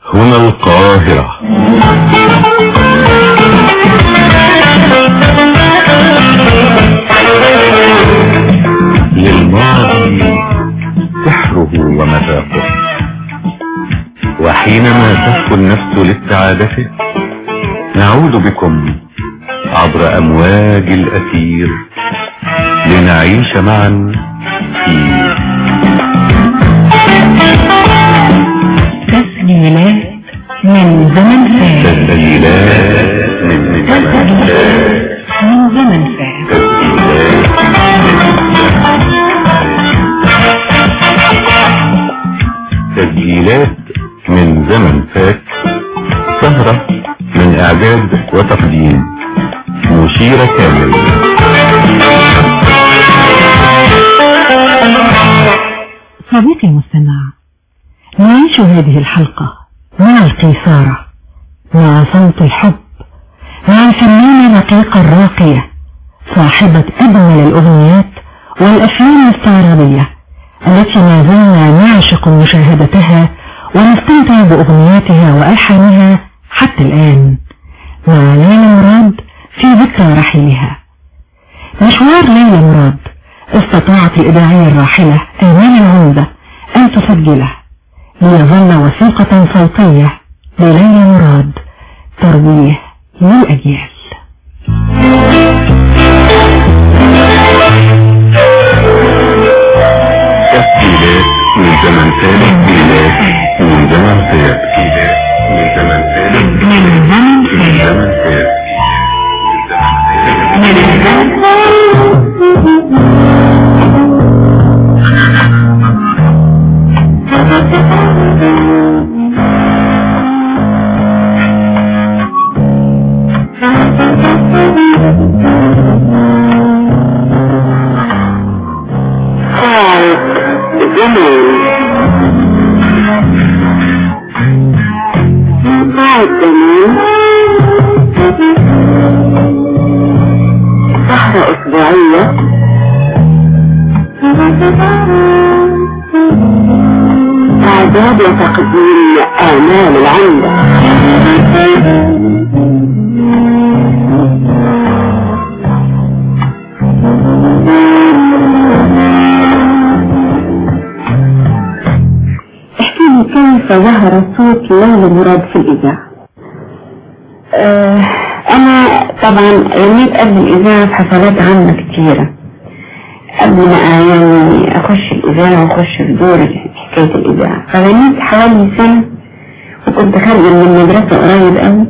هنا القاهرة. للماضي سحره ومذاقه، وحينما تهفو النفس لاستعادته نعود بكم عبر أمواج الأثير لنعيش معا في تسجيلات من زمن فات. تسجيلات من زمن فات. تسجيلات من زمن فات. سهرة من إعداد وتقديم مشيرة كامل. صديقي المستمع، نعيش هذه الحلقة مع القيثارة، مع صوت الحب، مع الفنانة رقيقة الراقية صاحبة أجمل الأغنيات والأفلام الاستعراضية التي ما زلنا نعشق مشاهدتها ونستمتع بأغنياتها وألحانها حتى الآن، مع ليلى مراد في ذكرى رحيلها. مشوار ليلى مراد استطاعت الإذاعية الراحلة آمال العمدة أن تسجله ليظل وثيقة صوتية لليلى مراد ترويه للأجيال. تسجيلات من زمن ثالث. تسجيلات من زمن ثالث. من زمن ثالث. من زمن ثالث. سهرة أسبوعية إعداد وتقديم آمال العمدة. احكيلي كيف ظهر صوت ليلى مراد في الإذاعة؟ أنا طبعا رميت قبل الإذاعة في حفلات عامة كتيرة قبل ما يعني أخش الإذاعة وأخش في دور حكاية الإذاعة، فرميت حوالي سنة وكنت خارجة من المدرسة قريب قوي.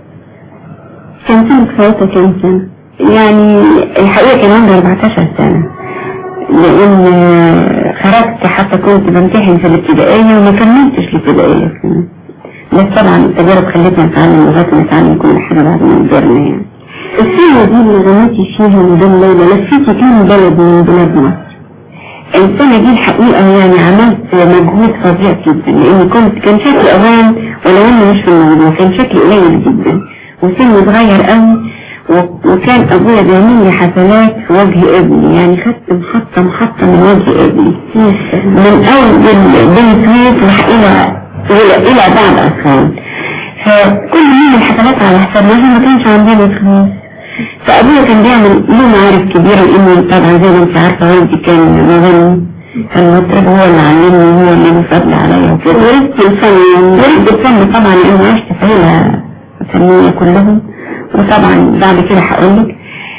كان سنة فوتة كام سنة، يعني الحقيقة كان عندي 14 سنة، لأن خرجت حتى كنت بمتحن في الابتدائية وما كملتش الابتدائية كمان. بس طبعا التجارب خلتنا نتعلم لغاية ما نتعلم كل حاجة بعد ما نكبرنا. يعني السنة دي اللي غنيتي فيها مدام ليلى لفيتي كام بلد من بلاد مصر. السنة دي الحقيقة يعني عملت مجهود فظيع جدا، لأن كان شكلي أوان ولو أنه مش في الموضوع كان شكلي قليل جدا وسني صغير قوي، وكان أبويا بيعمل لي حفلات في وجه ابني، يعني خدت محطة من وجه ابني من أول بن سويس إلى بعد أسوان. فكل من الحفلات على حسابنا ما كانش عندنا فلوس، فأبويا كان بيعمل له معارف كبيرة، لأنه طبعا زي ما انت عارفة والدي كان مغني، كان مطرب، هو اللي علمني، هو اللي مفضل عليا وكده. ورثت الفن طبعا لأنه عشت في عيلة فنية كلهم، وطبعا بعد كده هقولك.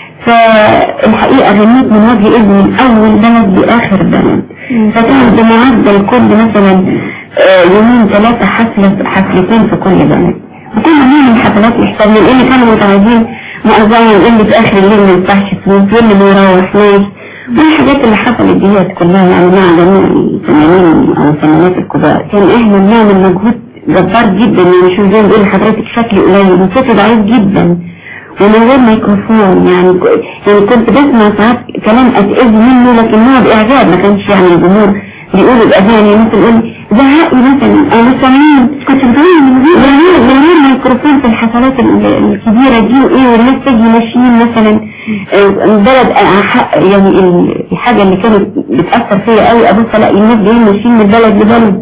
فالحقيقة غنيت من وجه ابني من أول بلد لآخر بلد، فكان بمعدل كل مثلا يومين 3 حفلتين في كل بلد، وكنا بنعمل حفلات لحسابنا، لأن كانوا متعودين مؤذين يقول لي في آخر الليل ما ينفعش فلوس، يقول لي ما يروحناش، والحاجات اللي حصلت ديت كلها يعني مع جميع الفنانين أو الفنانات الكبار. كان إحنا بنعمل مجهود جبار جدا، يعني شو زي ما بقول لحضرتك شكلي قليل وصوتي ضعيف جدا ومن غير ميكروفون، يعني كنت بسمع ساعات كلام أتأذي منه، لكن هو بإعجاب، ما كانش يعني الجمهور بيقولوا بأذاني مثل يقول زهقي مثلا أو مثلا كنت بتقولي من غير ميكروفون في الحفلات الكبيرة دي وإيه، والناس تجي ماشيين مثلا بلد يعني الحاجة اللي كانت بتأثر فيا قوي أبص ألاقي الناس جايين ماشيين من بلد لبلد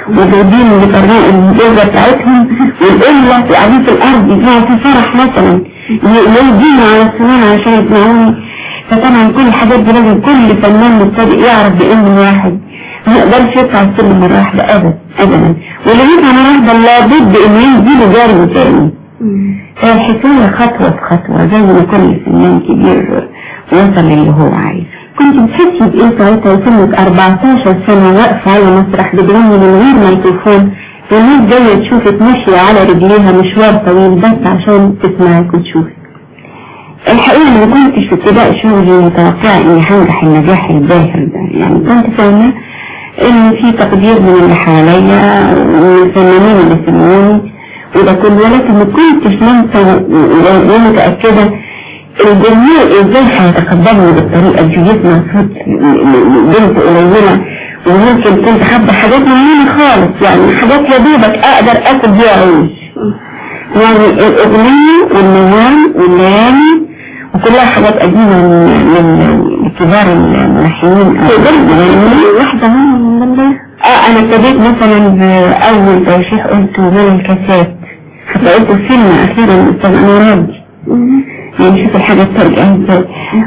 وجايبين بطريقة الجوزة بتاعتهم والقلة وقاعدين في الأرض يسمعوا في فرح مثلا يجينا على السنان عشان يسمعوني. فطبعا كل الحاجات دي لازم كل فنان مبتدئ يعرف بإن واحد ما يقدرش يطلع السلم مرة واحدة أبدا، واللي يطلع مرة واحدة لابد إن ينزل جاري تاني. فالحكاية خطوة بخطوة زي ما كل فنان كبير وصل اللي هو عايزه. كنت بتحسي بإيه ساعتها سنك 14 سنة واقفة على مسرح بتغني من غير ميكروفون والناس جاية تشوفك ماشية على رجليها مشوار طويل بس عشان تسمعك وتشوفك؟ الحقيقة أنا ما كنتش في ابتداء شغلي متوقعة إني هنجح النجاح الباهر ده، يعني كنت فاهمة إن في تقدير من اللي حواليا ومن الفنانين اللي سمعوني وده كله، ولكن ما كنتش متأكدة الجمهور ازاي هيتقبلني بالطريقة دي. يسمع صوت بنت قليلة وممكن كنت حابة حاجات مهمة خالص، يعني حاجات يا دوبك اقدر اكل بيها عيش، يعني الاغنية والنوام والليالي وكلها حاجات قديمة من كبار الملحنين. واحدة منهم انا ابتديت مثلا باول ترشيح قلته من الكاسات، حتى قلته فيلم اخيرا الاستاذ انور يعني شوف الحاجة الترجع ازاي.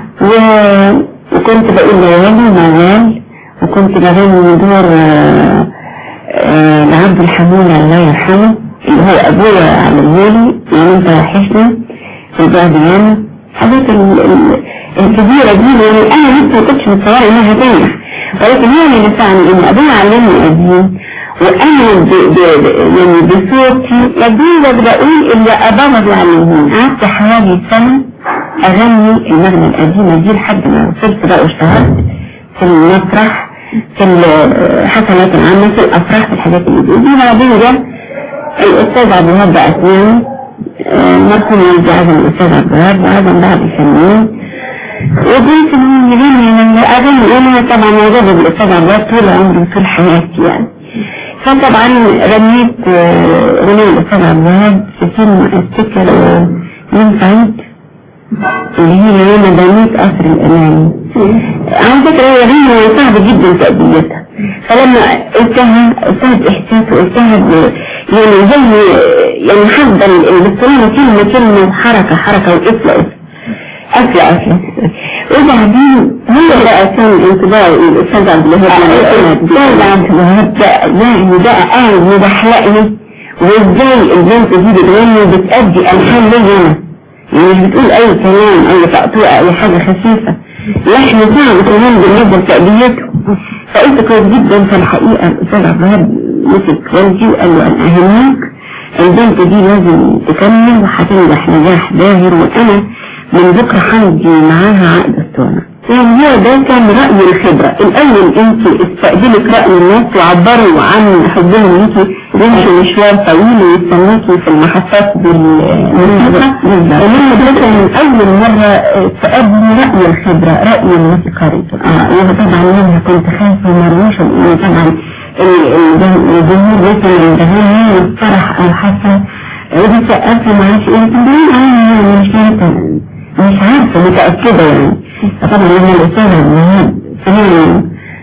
وكنت بقول ليالي موال، وكنت بغني دور لعبد الحمولة الله يرحمه اللي هو ابويا عملهولي يعني انت وحشنا في البعديان. حاجات الكبيرة دي يعني انا لسه ما كنتش متصورة انها هتنجح، ولكن هي اللي نفعني ان ابويا علمني قديم وانا يعني بصوتي لدينا بقول اللي ابابا بيعلموني. قعدت حوالي سنة اغني المغنى القديمة دي لحد ما وصلت بقى واشتهرت في المسرح في الحفلات العامة في الافراح في الحاجات اللي دي. بعدين ده الاستاذ عبد الوهاب بقى اسمعني مرحوم والدي عزم الاستاذ عبد الوهاب وعزم بعض الفنانين وقلت انه يغني اغني انا طبعا معجبة بالاستاذ عبد الوهاب طول عمري وطول حياتي يعني. فطبعا غنيت غنية الأستاذ عبد الوهاب في فيلم افتكر من سعيد اللي هي يوم بنيت قصر الأماني. على فكرة هي غنية صعبة جدا تأديتها، فلما قلتها قلتها بإحساس وقلتها يعني زي يعني حافظة البطولة كلمة حركة وقفلة وبعدين هو بقى كان انتباه الأستاذ عبد الوهاب الأستاذ عبد الوهاب يعني بقى قاعد مبحلقني وازاي البنت دي بتغني وبتأدي ألحان ليا يعني مش بتقول أي كلام أي تقطوع أي حاجة خفيفة، لحن صعب كمان بالنسبة لتأديته. فقلت كويس جدا. فالحقيقة الأستاذ عبد الوهاب مسك والدي وقال له أنا أهمك البنت دي لازم تكمل وهتنجح نجاح باهر وأنا من بكرة هندي معاها عقد اسطوانة. يعني هو ده كان رأي الخبرة. الأول انت استقبلك رأي الناس وعبروا عن حبهم ليكي ويمشوا مشوار طويل ويستنوكي في المحطات بالموسيقى، ومن ده من أول مرة استقبلوا رأي الخبرة رأي الموسيقى. وطبعا منها كنت خايفة ومروشة لأن طبعا الجمهور مثلا الجمهور والفرح أو حسن ودي سقفة معاش ايه تنبين مش عارفة متأكدة يعني. طبعا لما الأستاذ عبد الوهاب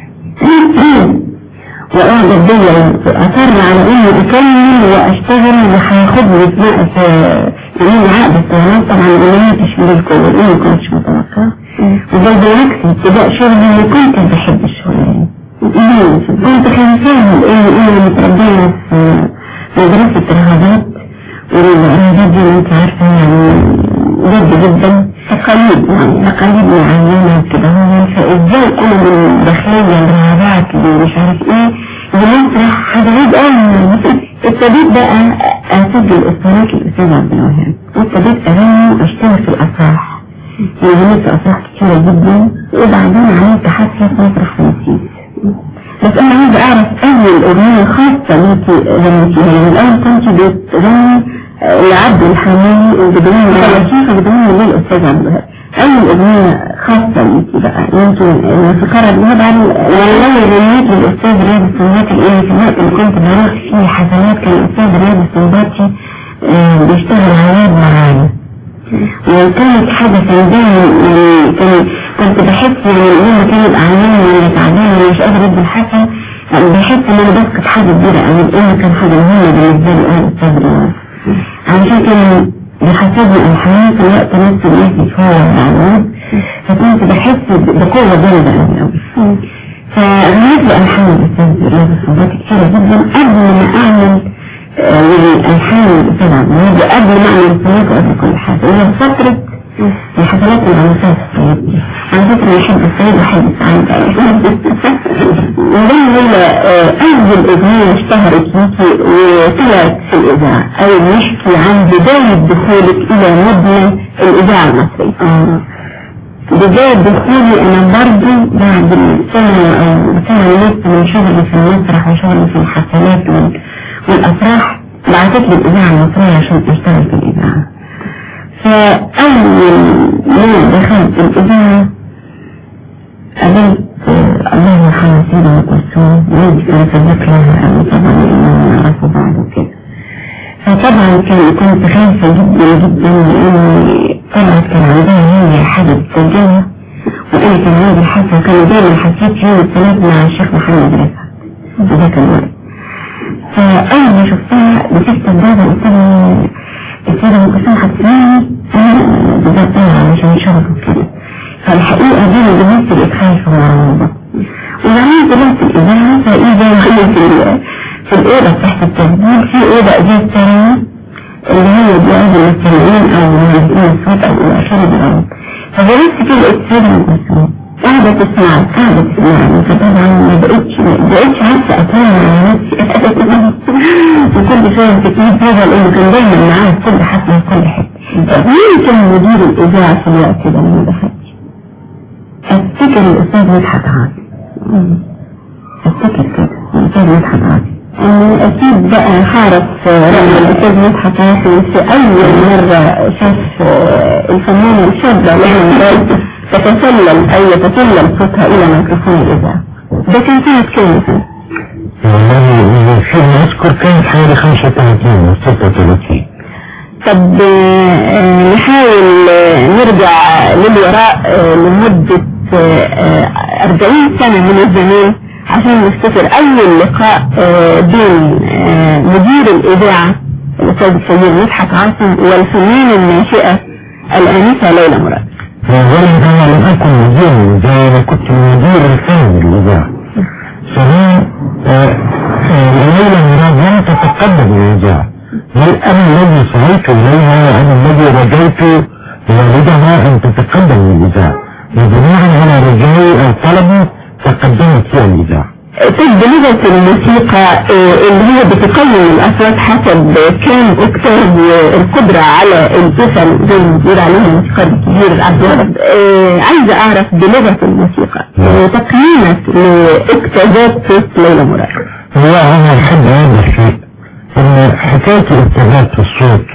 وأعجب بيا أصر على إني أكمل وأشتغل وهياخدني يعني عقد الطيران. طبعا أنا مش بالكل وإني كنتش متوقعة وده بالعكس ابتداء شغلي اللي كنت بحب الشغل كنت خايفاهم إني متربية في مدرسة الرهبات والرهبات دي انت عارفة يعني جد جدا تقاليد معينة كده. فازاي كل من داخلية الرهبات اللي مش عارف ايه بمسرح حاجة عيد ابتديت بقى اسجل اسطوانات للأستاذ عبد الوهاب وابتديت اغني واشتغل في الافراح يعني غنيت افراح كتيرة جدا وبعدين عملت حفلة في مسرح رمسيس. بس انا عايز اعرف اول اغنية خاصة ليكي غنيتيها. يعني الاول كنت بتغني لعبد الحمولي وبدون شيخة بدون للأستاذ عبد الوهاب. أول أغنية خاصة ليكي بقى يمكن الموسيقار عبد الوهاب لما غنيت للأستاذ رياض السنباطي لأن في الوقت اللي كنت بروح فيه حفلات كان الأستاذ رياض السنباطي بيشتغل عياد معايا وكانت حاجة سنداني يعني كنت بحس يعني لما كان يبقى عيان ولا تعبان ولا مش قادر ادي الحفل بحس ان انا بسكت حاجة كبيرة اوي، لان كان حاجة مهمة بالنسبة لي انا استاذ رياض، علشان كان بيحسبني الحياة في الوقت نفسه بيحكي شوية معلومات، فكنت بحس بقوة جامدة اوي. فغيرت لي ألحان الأستاذ رياض الصباط كتيرة جدا قبل ما أعمل ألحان الأستاذ عبد الوهاب، قبل ما أعمل صلاة وقبل كل حاجة. وهي فترة الحفلات العنصات الصيد، على فكرة يحب الصيد وحب السعيد وده هي أول إذاعة اشتهرت فيكي وطلعت في الإذاعة، أو نحكي عن بداية دخولك إلى مبنى الإذاعة المصرية. بداية دخولي أنا برضو بعد سنة أو سنة ونص من شغلي في المسرح وشغلي في الحفلات والأفراح، بعثت لي الإذاعة المصرية عشان أشتغل في الإذاعة. فأول ما دخلت الإذاعة قابلت الله يرحمه سيدة أم كلثوم، ودي كان صديق لها أوي طبعا لأننا نعرفوا بعض وكده. فطبعا كنت خايفة جدا جدا لأني طلعت كان عندها هي حاجة بتسجلها وأنا كان عندي حاسة، وكان دايما حسيت يوم الثلاث مع الشيخ محمد رفعت وده كان وقت. فأول ما شفتها مسكت البابا قلت لها السيدة أم كلثوم هتسمعني أنا بالظبط علشان شغل وكده. فالحقيقة دي أنا بنفسي بقيت خايفة ومرعوبة، وبعدين طلعت الإذاعة فإذا في الأوضة تحت التسجيل في أوضة إزاز تانية اللي هي بيعزل المستمعين أو مهندسين الصوت أو الأشياء بالعرض. فجلست كده لقيت سيدة أم كلثوم قاعدة تسمعني، فطبعا ما بقتش عارفة أتكلم على نفسي وكل شوية تكليف هذا لأنه كان دايما معاه في كل حفلة في كل حتة. مين كان مدير الإذاعة في الوقت ده لما دخلت؟ أفتكر الأستاذ مدحت عاطي، أفتكر كده الأستاذ مدحت عاطي. أكيد بقى حارس رأي الأستاذ مدحت عاطي في أول مرة شاف الفنانة الشابة لها تتسلل أو يتسلل صوتها إلى ميكروفون الإذاعة. ده كان سنة كام مثلا؟ والله فيما أذكر كان حوالي 35 أو 36. طب نحاول نرجع للوراء لمدة 40 سنة من الزمان عشان نفتكر أول لقاء بين مدير الإذاعة الأستاذ السيد مدحت عاصم والفنانة الناشئة الآنسة ليلى مراد. فأولا أنا لم أكن مدير زي ما كنت مدير الفن للإذاعة. ثانيا ليلى مراد لم تتقدم للإذاعة، بل أنا الذي سعيت إليها وأنا الذي رجيت والدها أن تتقدم للإذاعة، وبناء على رجائي أو طلبي تقدمت فيها الإذاعة. طب بلغة الموسيقى اللي هي بتقيم الأصوات حسب كام أكتاف والقدرة على الجسم زي ما بيقول عليها الموسيقى الكبير عبد الوهاب، عايزة أعرف بلغة الموسيقى تقييمك لأكتافات صوت ليلى مراد. هو أنا أحب هذا الشيء، إن حكاية الأكتافات في الصوت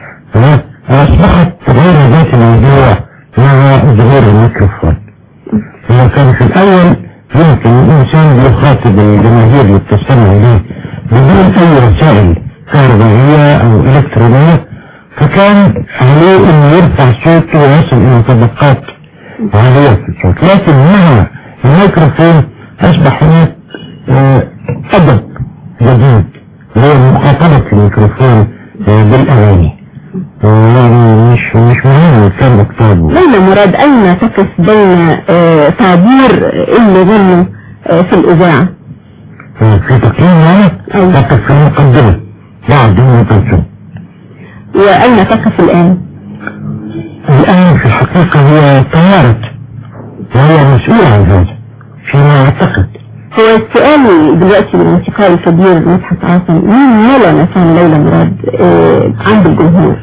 أصبحت غير ذات الموضوع مع ظهور الميكروفون. كان في الأول يمكن الإنسان يخاطب الجماهير اللي بتستمع إليه بدون أي وسائل كهربائية أو إلكترونية، فكان عليه أن يرفع صوته ويصل إلى طبقات عالية في الصوت. لكن مع الميكروفون أصبح هناك أدب جديد وهو مخاطبة الميكروفون بالأغاني، مش مهم كان مكتوب. ليلى مراد أين تقف بين تعبير اللي غنوا في الإذاعة؟ في تقييم تقف في المقدمة بعد أم كلثوم. وأين تقف الآن؟ الآن في الحقيقة هي طيارة وهي مسؤولة عن هذا فيما أعتقد. هو السؤال دلوقتي للموسيقار الكبير مدحت عاصم، مين ملا مثلا ليلى مراد عند الجمهور؟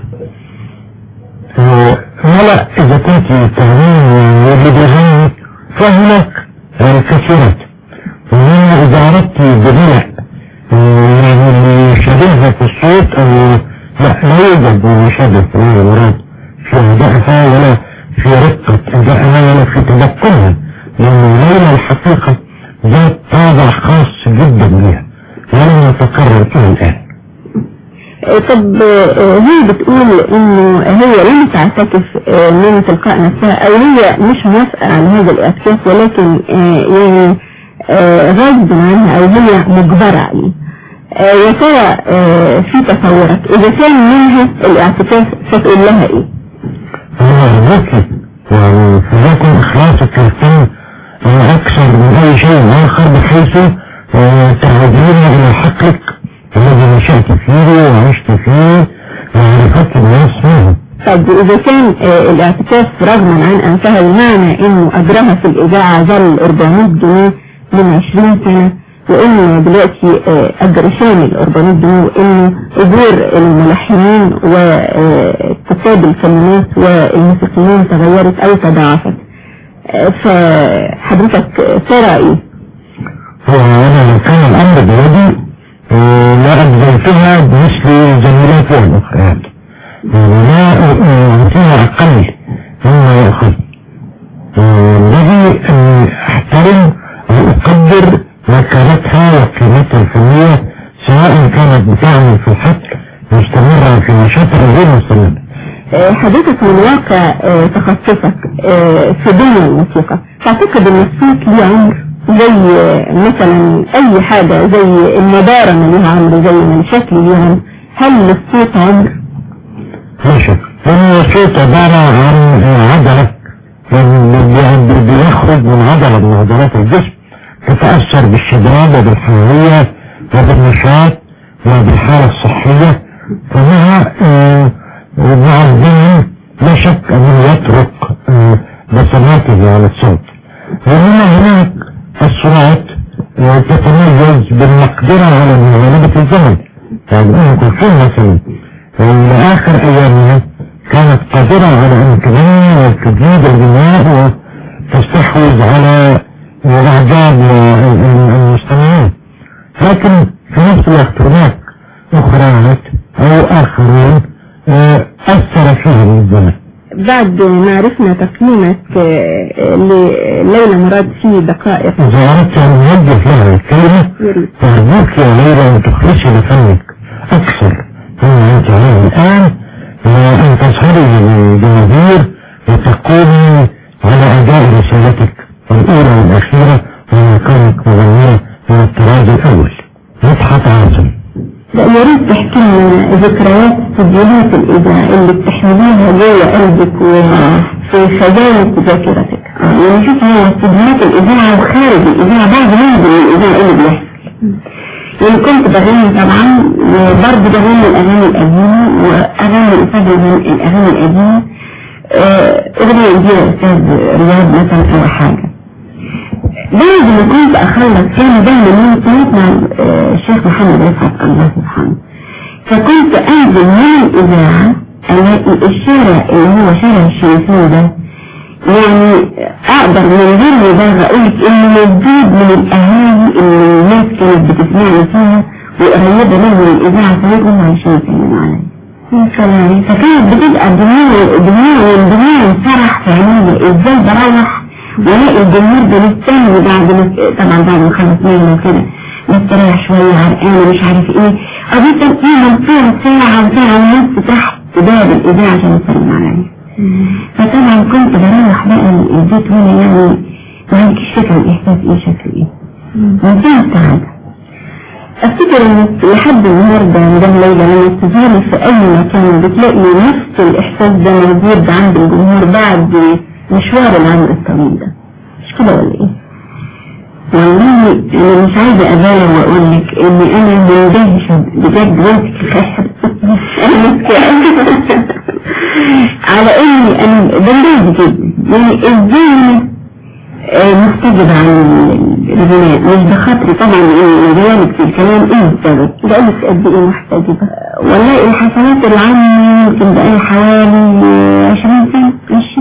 ولا إذا كنت تعليم واللي بيغني فهناك كثيرات، ومن إذا أردت بناء يعني اللي شبهها في الصوت أو لا يوجد مشابه ليلى مراد في أدائها ولا في رقة أدائها ولا في تدقلها، لأن ليلى الحقيقة ذات طابع خاص جدا بها ولم يتكرر إلى الآن. طب هي بتقول انه هي لم تعتكف من تلقاء نفسها او هي مش موافقة على هذا الاعتكاف، ولكن يعني غصب عنها او هي مجبرة عليه. يا ترى في تصورك اذا كان منها الاعتكاف ستقول لها ايه؟ هو ذكي يعني فليكن اخلاصك للفن اكثر من اي شيء اخر بحيث تعودين الى حقك الذي نشأت فيه وعشت فيه وعرفت الناس منه. طب إذا كان الاعتكاف رغما عن أنفها بمعنى إنه أجرها في الإذاعة ظل 400 جنيه من 20 سنة، وإنه دلوقتي أجر شامل 400 جنيه، وإنه أجور الملحنين وكتاب الكلمات والموسيقيين تغيرت أو تضاعفت، فحضرتك ترى إيه؟ هو أنا لو كان الأمر بيدي لا أجزلتها بمثل زميلاتها الأخرى، لا أعطيها أقل مما يأخذ. الذي أحترم وأقدر مكانتها وقيمتها الفنية، سواء كانت بتعمل في الحق مستمرة في نشاطها غير مستمرة. حضرتك من واقع تخصصك في دنيا الموسيقى، تعتقد ان الصوت ليه عمر زي مثلا اي حاجة، زي النضارة ما ليها عمر، زي ما الشكل ليه عمر؟ هل الصوت عمر؟ لا شك، لأن الصوت عبارة عن عضلة بيخرج من عضلة من عضلات الجسم، تتأثر بالشباب وبالحيوية وبالنشاط وبالحالة الصحية، فمع الزمن لا شك أنه يترك بصماته على الصوت. وهنا هناك الصناعات تتميز بالمقدرة على مغالبة الزمن، يعني أم كلثوم مثلا لآخر أيامها كانت قادرة على أن تغني وتجيد الغناء وتستحوذ على الإعجاب المستمعين، لكن في نفس الوقت هناك أخرى أو آخرين أثر فيهم الزمن. بعد ما عرفنا تقييمك لليلى مراد في دقائق، إذا أردت أن نوجه لها الكلمة فأرجوك يا ليلى أن تخلصي لفنك أكثر مما أنت عليه الآن، وأن تظهري للجماهير وتقومي على أداء رسالتك الأولى والأخيرة ومن كونك مغنية من الطراز الأول. مدحت عاصم. لا، يا ريت تحكي لنا ذكريات استديوهات الإذاعة اللي بتحمليها جوه قلبك وفي خزانة ذاكرتك. يعني شوف هو استديوهات الإذاعة وخارج الإذاعة بعد ما ينزل الإذاعة اللي بيحصل. يعني كنت بغني طبعا، وبرضه بغني الأغاني القديمة وأغاني الأغاني القديمة، أغنية جديدة أستاذ رياض مثلا أو حاجة. بعد ما كنت أخلص كان دايما من صوت مع الشيخ محمد رفعت الله سبحانه، فكنت أنزل من الإذاعة ألاقي الشارع اللي هو شارع الشمسين ده، يعني أقدر من غير مبالغة أقولك إنه مزيد من الأهالي اللي الناس كانت بتسمعني فيها وقريبة منهم الإذاعة فيهم عايشين يسلموا عليا. فكانت بتبقى دموع فرح في عينيا، إزاي بروح ولاقي الجمهور بنستنى طبعا بعد ما خلص منه وكده نستريح شوية عرقانة مش عارف ايه، قضيت ايه مصير ساعة ونص تحت باب الإذاعة عشان يسلم عليا. فطبعا كنت بروح بقى البيت وانا يعني ما عندكش فكرة الإحساس ايه شكل ايه، منتهى السعادة. افتكر انك لحد النهاردة مدام ليلى لما تزوري في اي مكان بتلاقي نفس الإحساس ده موجود عند الجمهور بعد مشوار العمر الطويل ده، مش كده ولا ايه؟ والله انا مش عايزة ابالغ واقول لك اني انا مندهشة بجد وانتك الخير انا مسكين على اني انا بندهش جدا، يعني ازاي مستجب عن الغناء، مش بخاطري طبعا ان غيابك في الكلام ايه السبب، بقالك قد ايه محتجبة؟ والله الحسنات العامة يمكن بقالي حوالي 20 سنة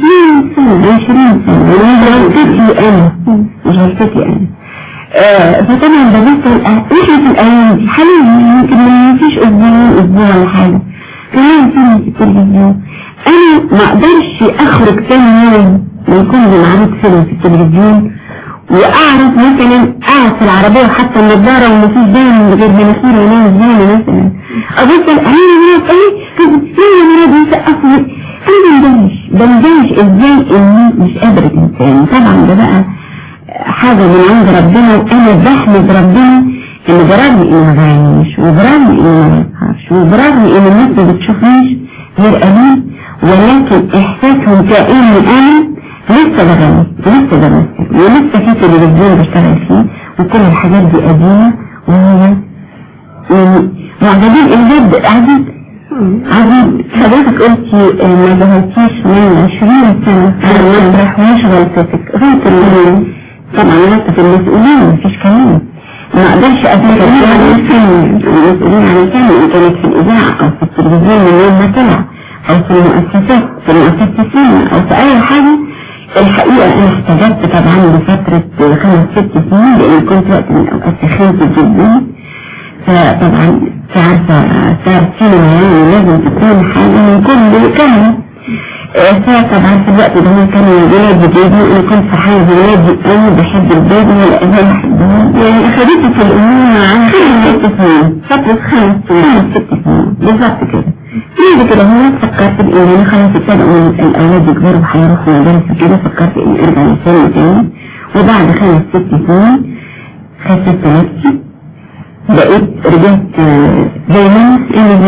مش غلطتي انا فطبعا ببص احنا في الايام دي حاليا يمكن ما فيش اسبوع ولا حاجة كمان فيلم في التلفزيون، انا ما اقدرش اخرج تاني يوم ما يكون معروض فيلم في التلفزيون واعرف مثلا اقعد في العربية حتى النظارة ومفيش دايما غير بنصير ونام زيني مثلا ابص الاهالي مرات ايه ليه مرات يسقفني، انا بندهش ازاي اني مش قادرة انسان. طبعا ده بقى حاجة من عند ربنا، وانا بحمد ربنا ان برغم اني ما بعينيش، وبرغم اني ما بفهمش، وبرغم ان الناس ما بتشوفنيش غير قليل، ولكن احساسهم كأني انا لسه بغني ولسه بمثل ولسه في تلفزيون بشتغل فيه، وكل الحاجات دي قديمة وهي معجبين الجد عجيب. حضرتك قلتي ما ظهرتيش من 20 سنة على المسرح ومش غلطتك غلط طبعا غلطة المسؤولين مفيش كلام، ما اقدرش اتكلم عن الفن، المسؤولين عن الفن ان كانت في الاذاعة او في التلفزيون من يوم ما طلع او في المؤسسات في مؤسسة السينما او في اي حاجة. الحقيقة انا احتجبت طبعا لفترة 5-6 سنين لان كنت وقت من الاوقات سخنت جدا، فطبعا عارفة صار سينما يعني لازم تكون حاجة من كل كلمة. فطبعا في الوقت ده كان ولادي بيبي وانا كنت فرحانة بولادي قوي، بحب البيبي والأبناء بحبهم، يعني اخدته في الأمومة عن 5-6 سنين، فترة 5-6 سنين بالظبط كده. بعد كده هو فكرت بإن أنا خلاص ابتدأوا الأولاد يكبروا وهيروحوا مدارس وكده، فكرت إني أرجع للفن تاني. وبعد 5-6 سنين خسرت نفسي، بقيت رجعت زي ما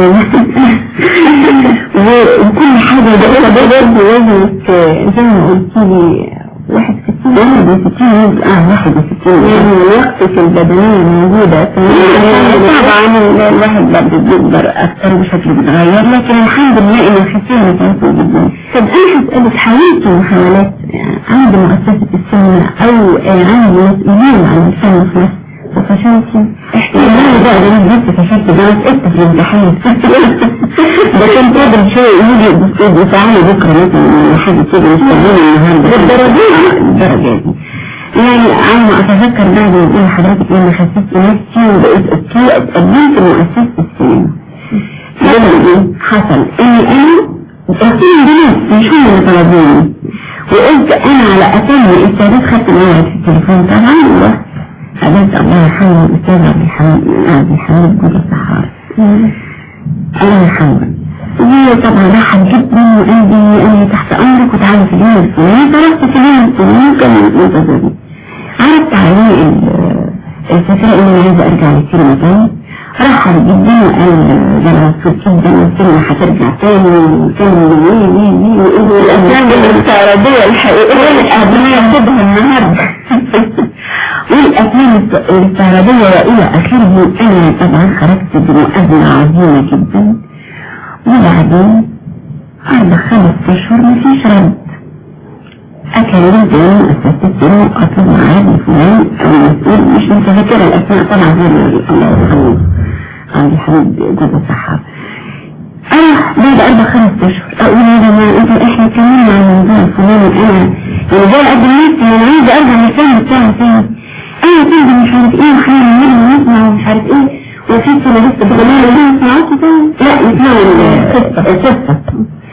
وكل حاجة بقيت برضه وزنك زي ما قلت لي 61 يعني وقتك البدنية موجودة طبعا الواحد برضه بيكبر أكثر بشكل بيتغير، لكن الحمد لله إن الخسارة كانت جدا. طب أنا هسألك حاولت محاولات عند مؤسسة السينما أو عند مسؤولين عن الفن في مصر وفشلت؟ احتمال بقى ده انا بس فشلت ده وسقطت في الامتحان ده كان قادر شوية يجي يفعلي بكرة مثلا حاجة كده مستقبلين النهاردة الدرجة دي. يعني على ما اتذكر بعد ما اقول لحضرتك لما خسست نفسي وبقيت اوكي اتقدمت لمؤسسة السينما. لما حصل اني انا السينما دي مش هم اللي طلبوني، وقلت انا على اتم الاستعداد خدت معايا في التليفون طبعا قابلت الله يرحمه الأستاذ عبد الحميد جود السحار الله يرحمه، وطبعا رحب جدا وقال لي أنا تحت أمرك وتعالى في اليوم الفلاني. فرحت في اليوم الفلاني وكان منتظرني، عرضت عليه الفكرة إني عايزة أرجع للسينما تاني. رحب جدا وقال ده أنا مبسوط جدا والسينما هترجع تاني وكان وإيه الأفلام الاستعراضية الحقيقية اللي هناخدها النهارده والأفلام الاستعراضية وإلى آخره. أنا طبعا خرجت بمؤازمة عظيمة جدا، وبعدين بعد 5 أشهر مفيش رد. أكلم تاني مؤسسة السينما وأطلب معاه فلان أو مسؤول مش متذكرة الأسماء طبعا غير الله يرحمه عبد الحميد جود السحار. أنا بعد 4-5 أشهر أقول يا جماعة إحنا كملنا عن موضوع فلان وأنا يعني جاي أقدم نفسي أنا عايزة أرجع للفيلم بتاعي تاني. أنا كنت مش عارف إيه وحاول نعمل ونسمع ومش عارف إيه وفي سنة لسه بغنية ليه سمعتي تاني؟ لا نسمع القصة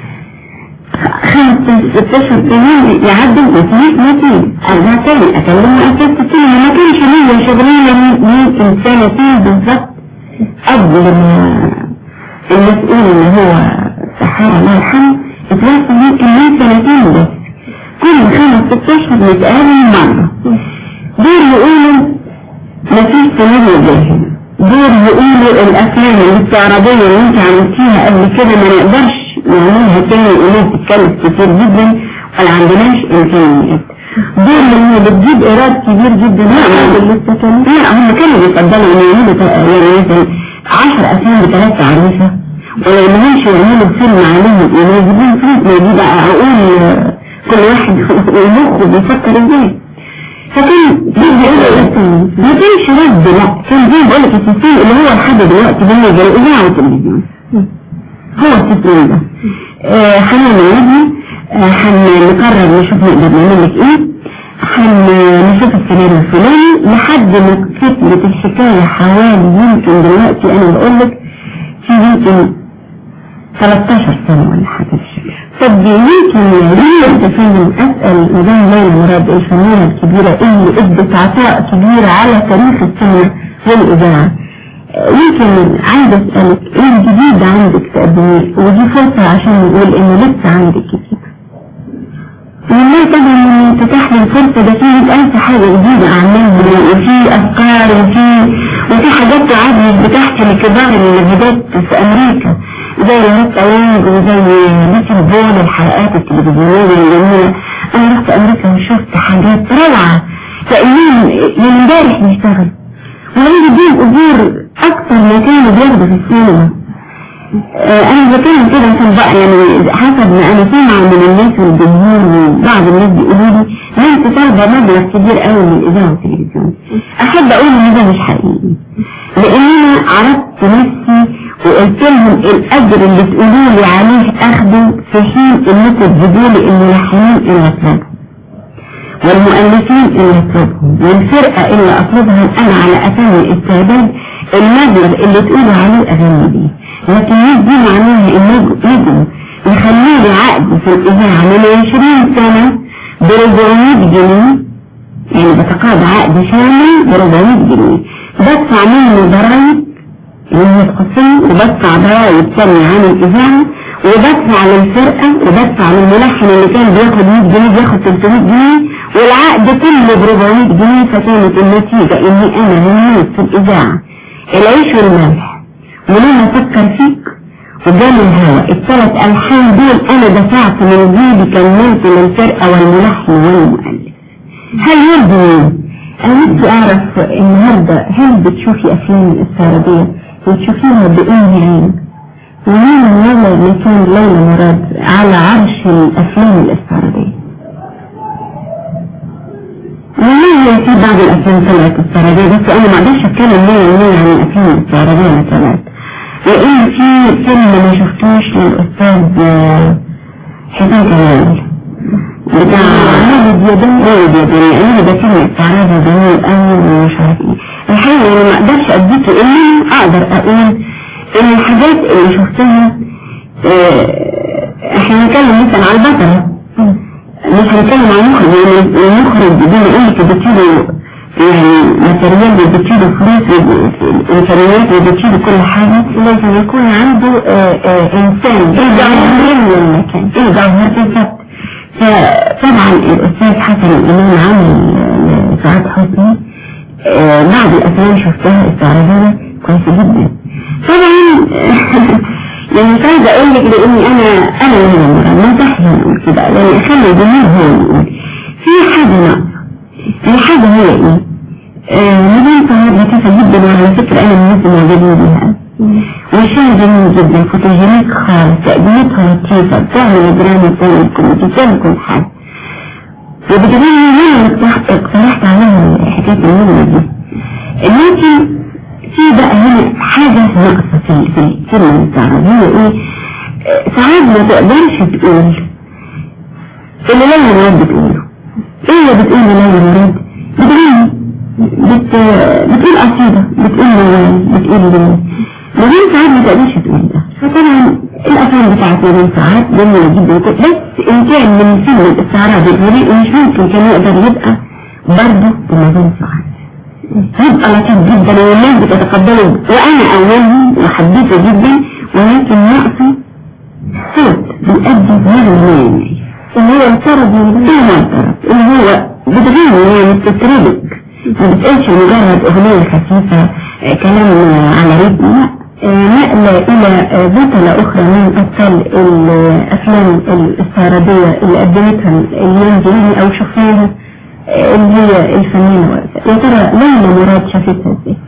5-6 أشهر تاني يعدوا مفيش نتيجة. أرجع تاني أكلم مؤسسة السينما، ما كانش ليا شغلانة يمكن 2 بالظبط قبل ما المسؤول اللي هو سحارة الله يرحمه اتواصل يمكن من 2 بس، كل 5-6 أشهر نتقابل مرة. دور يقولوا مفيش سيناريو جاهز، دور يقولوا الأفلام الاستعراضية اللي انت عملتيها قبل كده ما نقدرش نعملها تاني وليه بتتكلف كتير جدا ولا عندناش إمكانيات. دور اللي بتجيب إيراد كبير جدا لا هم كانوا بيفضلوا ان يعملوا يعني مثلا 10 أفلام ب3 عريفة، ولو مهمش يعملوا فيلم عليهم يجيبون فلوس. ما دي بقى أقول كل واحد ومخه بيفكر ازاي. فكان ما كانش رد، لا كان زي بقولك السيستم اللي هو لحد دلوقتي بالنسبة للإذاعة والتلفزيون هو السيستم ده. هنعمل ابني هنقرر نشوف نقدر نعمل لك ايه، هنشوف السيناريو الفلاني لحد ما كتبت الحكاية حوالي يمكن دلوقتي انا بقولك في يمكن 13 سنة ولا حاجة بالشكل. طب يمكن ليه تفهم أسأل مدام ليلى مراد الفنانة الكبيرة اللي ادت عطاء كبير على تاريخ السينما والإذاعة، يمكن عايزة أسألك ايه الجديد عندك تقدميه، ودي فرصة عشان نقول انه لسه عندك كتير. والله طبعا تتاح لي الفرصة ده فيه ألف حاجة جديدة أعملها، وفي أفكار وفي حاجات تعدي بتحكي لكبار النجدات في أمريكا زي الهوت أوانج وزي ليتل بول، الحلقات التلفزيونية الجميلة. أنا رحت أمريكا وشفت حاجات روعة من امبارح بيشتغل وعندي دين أجور أكتر ما كانوا بياخدوا في السينما. أنا بتكلم كده عشان بقى يعني حسب ما أنا سامعة من الناس والجمهور وبعض الناس بيقولوا لي لا أنت طالبة مبلغ كبير قوي من الإذاعة والتلفزيون. أحب أقول إن ده مش حقيقي، لأن أنا عرضت نفسي وقلت لهم الأجر اللي تقولوا لي عليه أخده في حين إنكم تجيبوا لي الملحنين اللي أطلبهم والمؤلفين اللي أطلبهم والفرقة اللي أطلبها أنا على أساس استعداد المبلغ اللي تقولوا عليه أغني بيه. لكن يجي معناها إنه يجوا يخلوا لي عقد في الإذاعة من 20 سنة ب 400 جنيه، يعني بتقاضى عقد شامل ب 400 جنيه، بدفع منه ضرايب اللي تخصني وبدفع ضرايب ثانية عن الإذاعة وبدفع للفرقة وبدفع للملحن اللي كان بياخد 100 جنيه بياخد 300 جنيه والعقد كله ب 400 جنيه. فكانت النتيجة إني أنا هموت في الإذاعة العيش والملح ولما أفكر فيك وجالي الهواء الثلاث ألحان دول أنا دفعت من جيبي كملت للفرقة والملحن والمؤلف. هل يرضي؟ أنا نفسي أعرف النهاردة هل بتشوفي أفلام الاستعراضية وتشوفيها بأنهي عين؟ ومين النظر اللي كان ليلى مراد على عرش الأفلام الاستعراضية؟ والله في بعض الأفلام طلعت استعراضية بس أنا ما أقدرش أتكلم ليه عن الأفلام الاستعراضية اللي طلعت، لأن في فيلم ما شفتوش للأستاذ حسين كمال بتاع هذا الدياداني أنا ده فيلم استعراضي جميل قوي ومش عارف إيه. الحقيقة أنا ما أقدرش أديته إلا أقدر أقول إن الحاجات اللي شفتها إحنا نتكلم مثلا على البطلة، مش هنتكلم عن المخرج، يعني المخرج بما إنك بتشيله يعني ماتريال وبتشيله فلوس وإمكانيات وبتشيله كل حاجة، لازم يكون عنده إنسان يرجع للمكان يرجع بالظبط. فطبعا الأستاذ حسن الإمام عامل سعاد حسني بعض الأفلام شفتها استعراضية كويسة جدا. طبعا يعني مش عايزة أقول لك لأني أنا ما تحيي نقول كده لأن أخلي الجميع هو يقول في حاجة ناقصة. الحاجة هي إيه؟ مدينة سعاد لطيفة جدا وعلى فكرة أنا من الناس المعجبين بيها وشها جميل جدا فوتوجينيك خالص تقديمتها لطيفة بتعمل دراما بتعمل كوميدي بتعمل كل حاجة وبتجريني أنا اقترحت عليها حكاية المنة دي. لكن في بقى هنا حاجة ناقصة في الكلمة الاستعراضية هي ايه؟ ساعات ما تقدرش تقول اللي ليلى مراد بتقوله. ايه اللي بتقول ليلى مراد؟ بتقول قصيدة بتقول لمن ساعات ما تقدرش تقول ده. فطبعا الأفلام بتاعت لمن ساعات جميلة جدا بس إن كان من فيلم الاستعراض الغريب مش ممكن كان يقدر يبقى برضه بمدينة ساعات يبقى لطيف جدا والناس بتتقبله وأنا أولهم وحبيته جدا ولكن ناقصه صوت بيؤدي غير اللي هو الطرب اللي هو بتغني يعني بتتربك ما بتقولش مجرد أغنية خفيفة كلام على رتم، نقلة إلى بطلة أخرى من أبطال الأفلام الاستعراضية اللي قدمتها اليوم دي أو شفناها اللي هي الفنانة وقتها. يا ترى ليلى مراد شافتها ازاي؟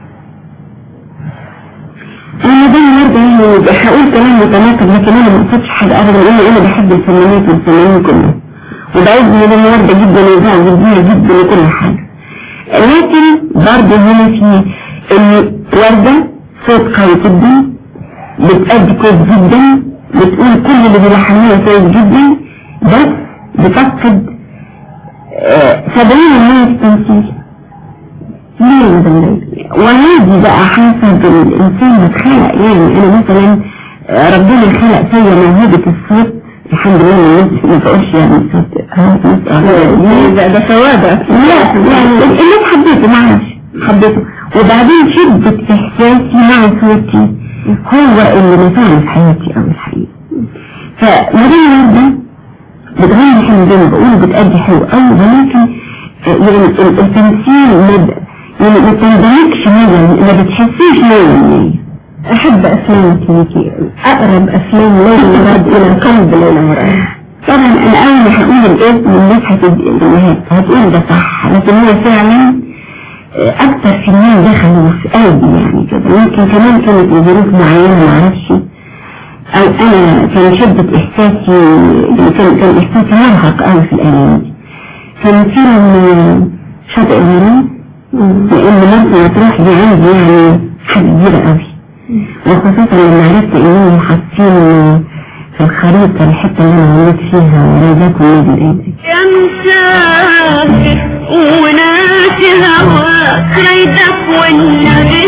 أنا ده النهارده يعني هقول كلام متناقض لكن أنا ما قصدتش حاجة أبدا لأن أنا بحب الفنانات والفنانين كلهم وبعيد من النهارده جدا وزعل جدا جدا وكل حاجة، لكن برضه هنا في الوردة صوت قوي جدا بتأدي كويس جدا بتقول كل اللي بيلحنوها كويس جدا بس بتفقد 70% التمثيل. ليه مدلل؟ وهذه بقى حسب الإنسان متخلق يعني أنا مثلا ربنا خلق فيا موهبة الصوت الحمد لله الناس ما تقولش يعني الصوت ده ثوابة لا يعني الناس حبيته معرفش حبيته وبعدين شدة إحساسي مع صوتي هو اللي نفعني في حياتي أو الحقيقة. فمدينة وردة بتغني حلو زي ما بقول بتأدي حلو قوي، ولكن يعني التمثيل يعني ما تندمجش نية، ما بتحسيش نية. أحب أفلام كيكي، أقرب أفلام ليلى مراد إلى قلب ليلى مراد. طبعا أنا أول ما هقول الاسم الناس هتقول ده صح، لكن هو فعلا أكتر فيلمين دخلوا في قلبي يعني كده. يمكن كمان كانت لظروف معينة معرفش، أو أنا كان شدة إحساسي يعني كان إحساسي مرهق أوي في الأيام دي. كان فيلم شاطئ الغرام، لأن مرسى مطروح دي عندي يعني حاجة كبيرة أوي، وخصوصا لما عرفت إنهم حاطين في الخريطة الحتة اللي أنا ولدت فيها رياضات النادي الأهلي. يا مسافر وناسي هواك، ريدك والنبي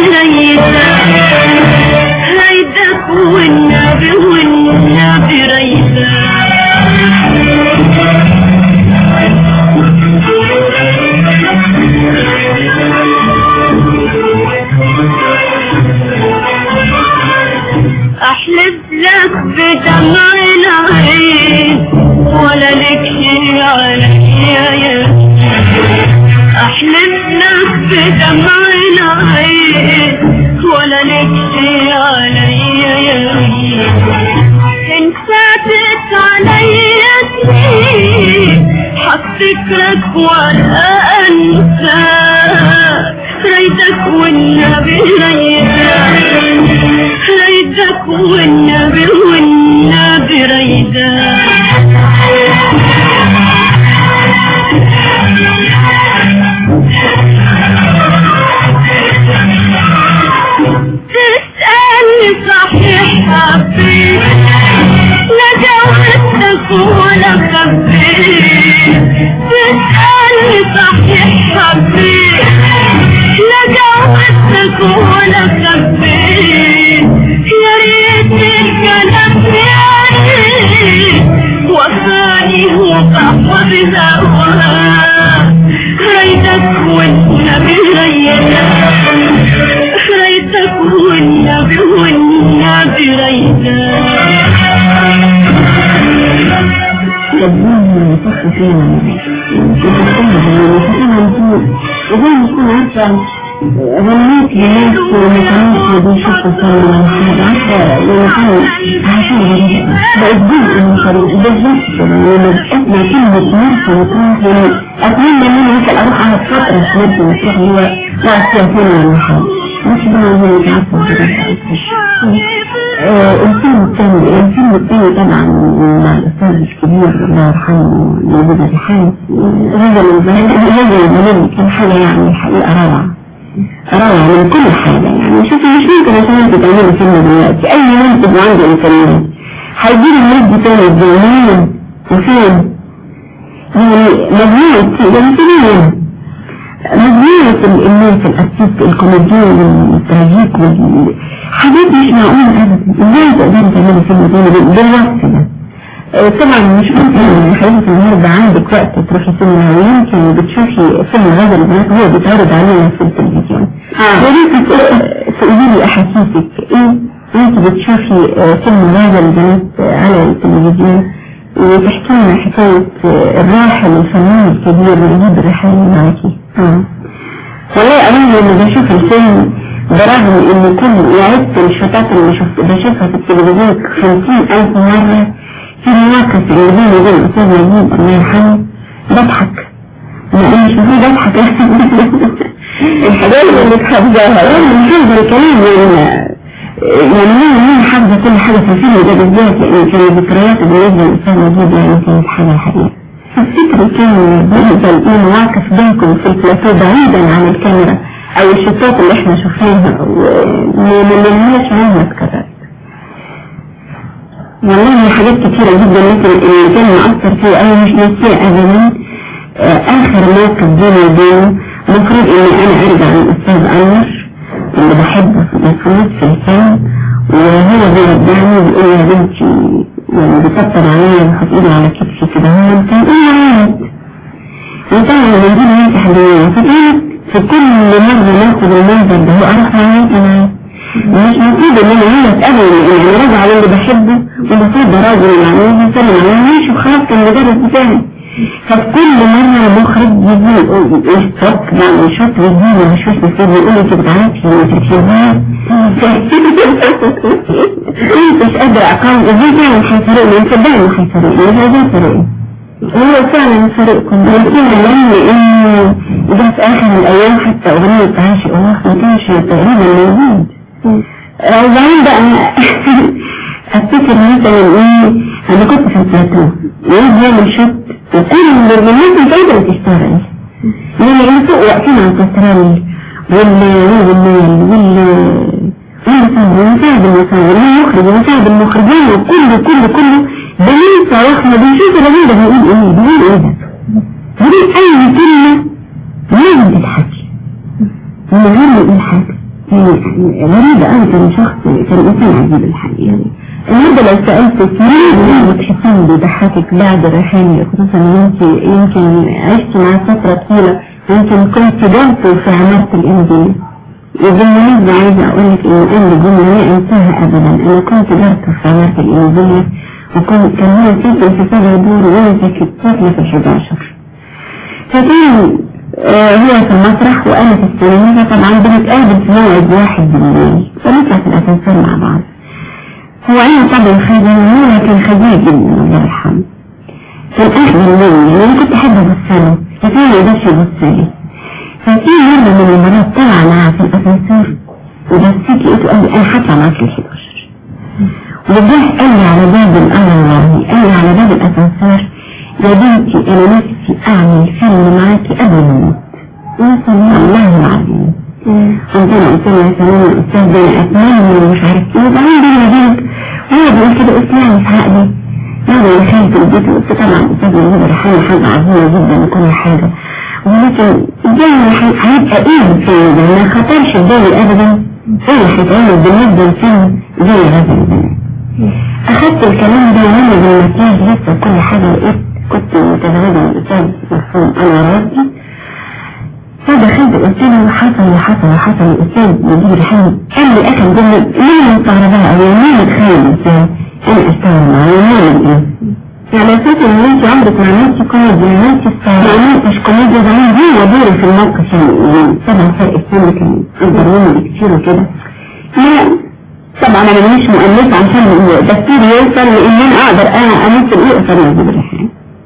ريدك والنبي ريدك. أحلف لك بدمع العين ولا لك شي عليا، أحلف لك بدمع العين ولا لك شي عليا. إن فاتت عليا سنين حفتكرك ولا أنساك، ريدك والنبي ريدك والنبي ريدك. تسألني صحيح حبيت، لا جاوبتك ولا خبيت. تسألني صحيح حبيت، لا جاوبتك ولا خبيت. يا ريت الكلام يا ريت وفاني وصحب هواك، ريدك والنبي ريدك والنبي ريدك. جبناهم يفخ فينا وزي ما يكون عارفة غنيت لناس ومكانات ودي شخص صلى عارفة لما كانوا عشان غريبة بقت جزء من طريق بالظبط لما بتسمع كلمة مرسى مطروح. يعني أتمنى ان انا مثل اروح على فترة في مرسى مطروح اللي هو بعد سنتين ولا حاجة، مش بقى زي ما تعرفوا الفيلم الثاني طبعا مع الأستاذ الكبير الله يرحمه موجود الحارس، هذا الزمان كان حاجة يعني الحقيقة روعة من كل حاجة. يعني شوفي مش ممكن عشان انت تعملي فيلم دلوقتي أي منتج عنده إمكانيات هيجيب المجد تاني الزمانين وفين يعني مجموعة الناس الأسيس الكوميديين والتراجيك حاجات مش معقولة أبدا. ازاي تقدري تعملي فيلم تاني بالوقت ده؟ طبعا مش ممكن حضرتك النهارده عندك وقت تروحي سينما، ويمكن بتشوفي فيلم غدا البنات هو بيتعرض علينا في التلفزيون. ولكن تقولي لي أحاسيسك ايه انت بتشوفي فيلم غدا البنات على التلفزيون وتحكي لنا حكاية الراحل الفنان الكبير نجيب الريحاني معاكي؟ والله أنا لما بشوف الفيلم برغم إن كل وعدت الشتات اللي بشوفها في التلفزيون 50,000 مرة، في المواقف اللي بيني وبين الأستاذ نجيب الله يرحمه بضحك، مش بضحك الحاجات اللي بتحفظها من حفظ الكلام يعني مين حافظة كل حاجة في الفيلم ده بالذات، يعني كان ذكريات بالنسبة للأستاذ نجيب يعني كانت حاجة حقيقة. الفكرة كان بيفضل ايه مواقف بينكم في البلاتو بعيدا عن الكاميرا او الشطات اللي احنا شوفناها وما لناش عنها اتكررت. والله حاجات كتيرة جدا مثل اللي كان مؤثر فيه انا مش ناسيه ابدا. اخر موقف بيني وبينه مفروض اني انا ارجع للاستاذ انور اللي بحبه مفروض في الفيلم، وهو بيرجعني بيقول يا بنتي يعني بيطبطب عليا ويحط ايده على كتفي كده، هو انت ايه عيط وطبعا من دي ناس حلوين. فكانت في كل مرة ناخد المنظر ده هو اروح معايا انا مش مفروض ان انا هي اتقبل يعني راجع على اللي بحبه بصير راجل العميل يسلم عليه ماشي وخلاص كان المدرس بتاعي. فكل مرة المخرج يجي يقول اشترك بعمل شوط ويجيني مش نسيب يقول لي كده عارف يا مش قادر اقاوم ازاي كان حيفرقني صدقني حيفرقني هذا فرقني هو فعلا فرقكم لكن لما انه ده في اخر الايام حتى اغنية عاشق ومخ ما كانش تقريبا موجود. وبعدين بقى افتكر مثلا ايه انا كنت في البلاتو يجي يعمل شوط وكل الناس مش قادرة تشتغل لما ينسوا واقفين على الكستراني والمساعد المخرج ومساعد المخرجين وكله بننسى واحنا بنشوف الراجل ده بيقول ايه ده بيقول اي كلمة لازم تتحكي من غير ما يقول حاجة. غريبة أنا كان شخص كان إنسان عجيب الحقيقة. النهارده لو سألت مين بتحسين بيضحكك بعد رحيلي خصوصا يمكن عشت مع فترة طويلة يمكن كنت جرت في عمارة الإنجيل. وبالمناسبة عايزة أقول لك إن أنا الجملة لا أنساها أبدا. أنا كنت جرت في عمارة الإنجيل وكان هو ساكن في 7 دور وأنا ساكنة في 11. فكان هو في المسرح وأنا في السينما طبعا بنتقابل في موعد واحد بالليل ونطلع في الأسانسير مع بعض. هو أنا طبعا خجل وهو كان خجل جدا الله يرحمه. كان أخجل مني أنا كنت أحب أبصله لكن ما يقدرش يبصلي. ففي مرة من المرات طلع معاه في الأسانسير وبصيت لقيته قال لي أنا هطلع معاك ال11 وجه قال لي على باب الأمر قال لي على باب الأسانسير يا بنتي أنا نفسي أعمل فيلم معاكي قبل ما أموت. وصلنا الله العظيم. عندنا قلت له يا سلام الأستاذ ده أتمنى ومش عارف إيه وبعدين بيني وبينك وهو بيقول كده اسمعني في عقلي ماذا أنا خايف البيت وقلت طبعا الأستاذ نجيب ريحان حاجة عظيمة جدا وكل حاجة ولكن الجاي هيبقى إيه الفيلم ده ما خطرش في بالي أبدا إيه هيتعمل بالنسبة للفيلم زي هذا البنات. أخدت الكلام ده وانا بالمكياج لسه كل حاجة لقيت كنت متزوجة من الأستاذ مرحوم أنور ربي. فدخلت قلت له حصل الأستاذ نجيب ريحان قال لي أكل جملة مين مستغربها أو مين متخيل إزاي أنا أشتغل معاه مين إيه يعني أساس إن أنت عمرك ما عملتي كوميديا ما عملتش ما عملتش كوميديا زمان دي ودوري في الموقف يعني طبعا فرق السن كان أكبر مني بكتير وكده. طبعا انا مش مؤلفة عشان تفكيري يوصل لان انا اقدر امثل ايه اقدر نجيب الرحلة.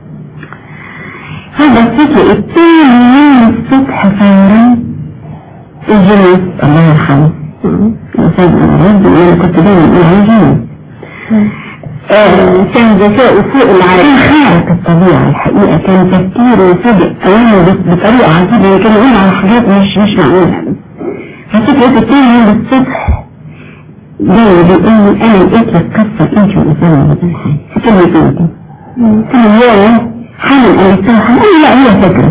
هذا الفكر التاني يوم الصبح فورا الجنس الله يرحمه الأستاذ أنور وانا كنت دايما اقول على الجنس كان ذكاء فوق العالم خارق الطبيعة الحقيقة. كان تفكيره وفجأ اولا بطريقة عجيبة كان يقول على حاجات مش معقولة. ففكرة التاني يوم الصبح جاي بيقول انا لقيت لك قصة انت والأسامة بالحاجة فكرة انت كان يوم حالا قلتها قال لا هي فكرة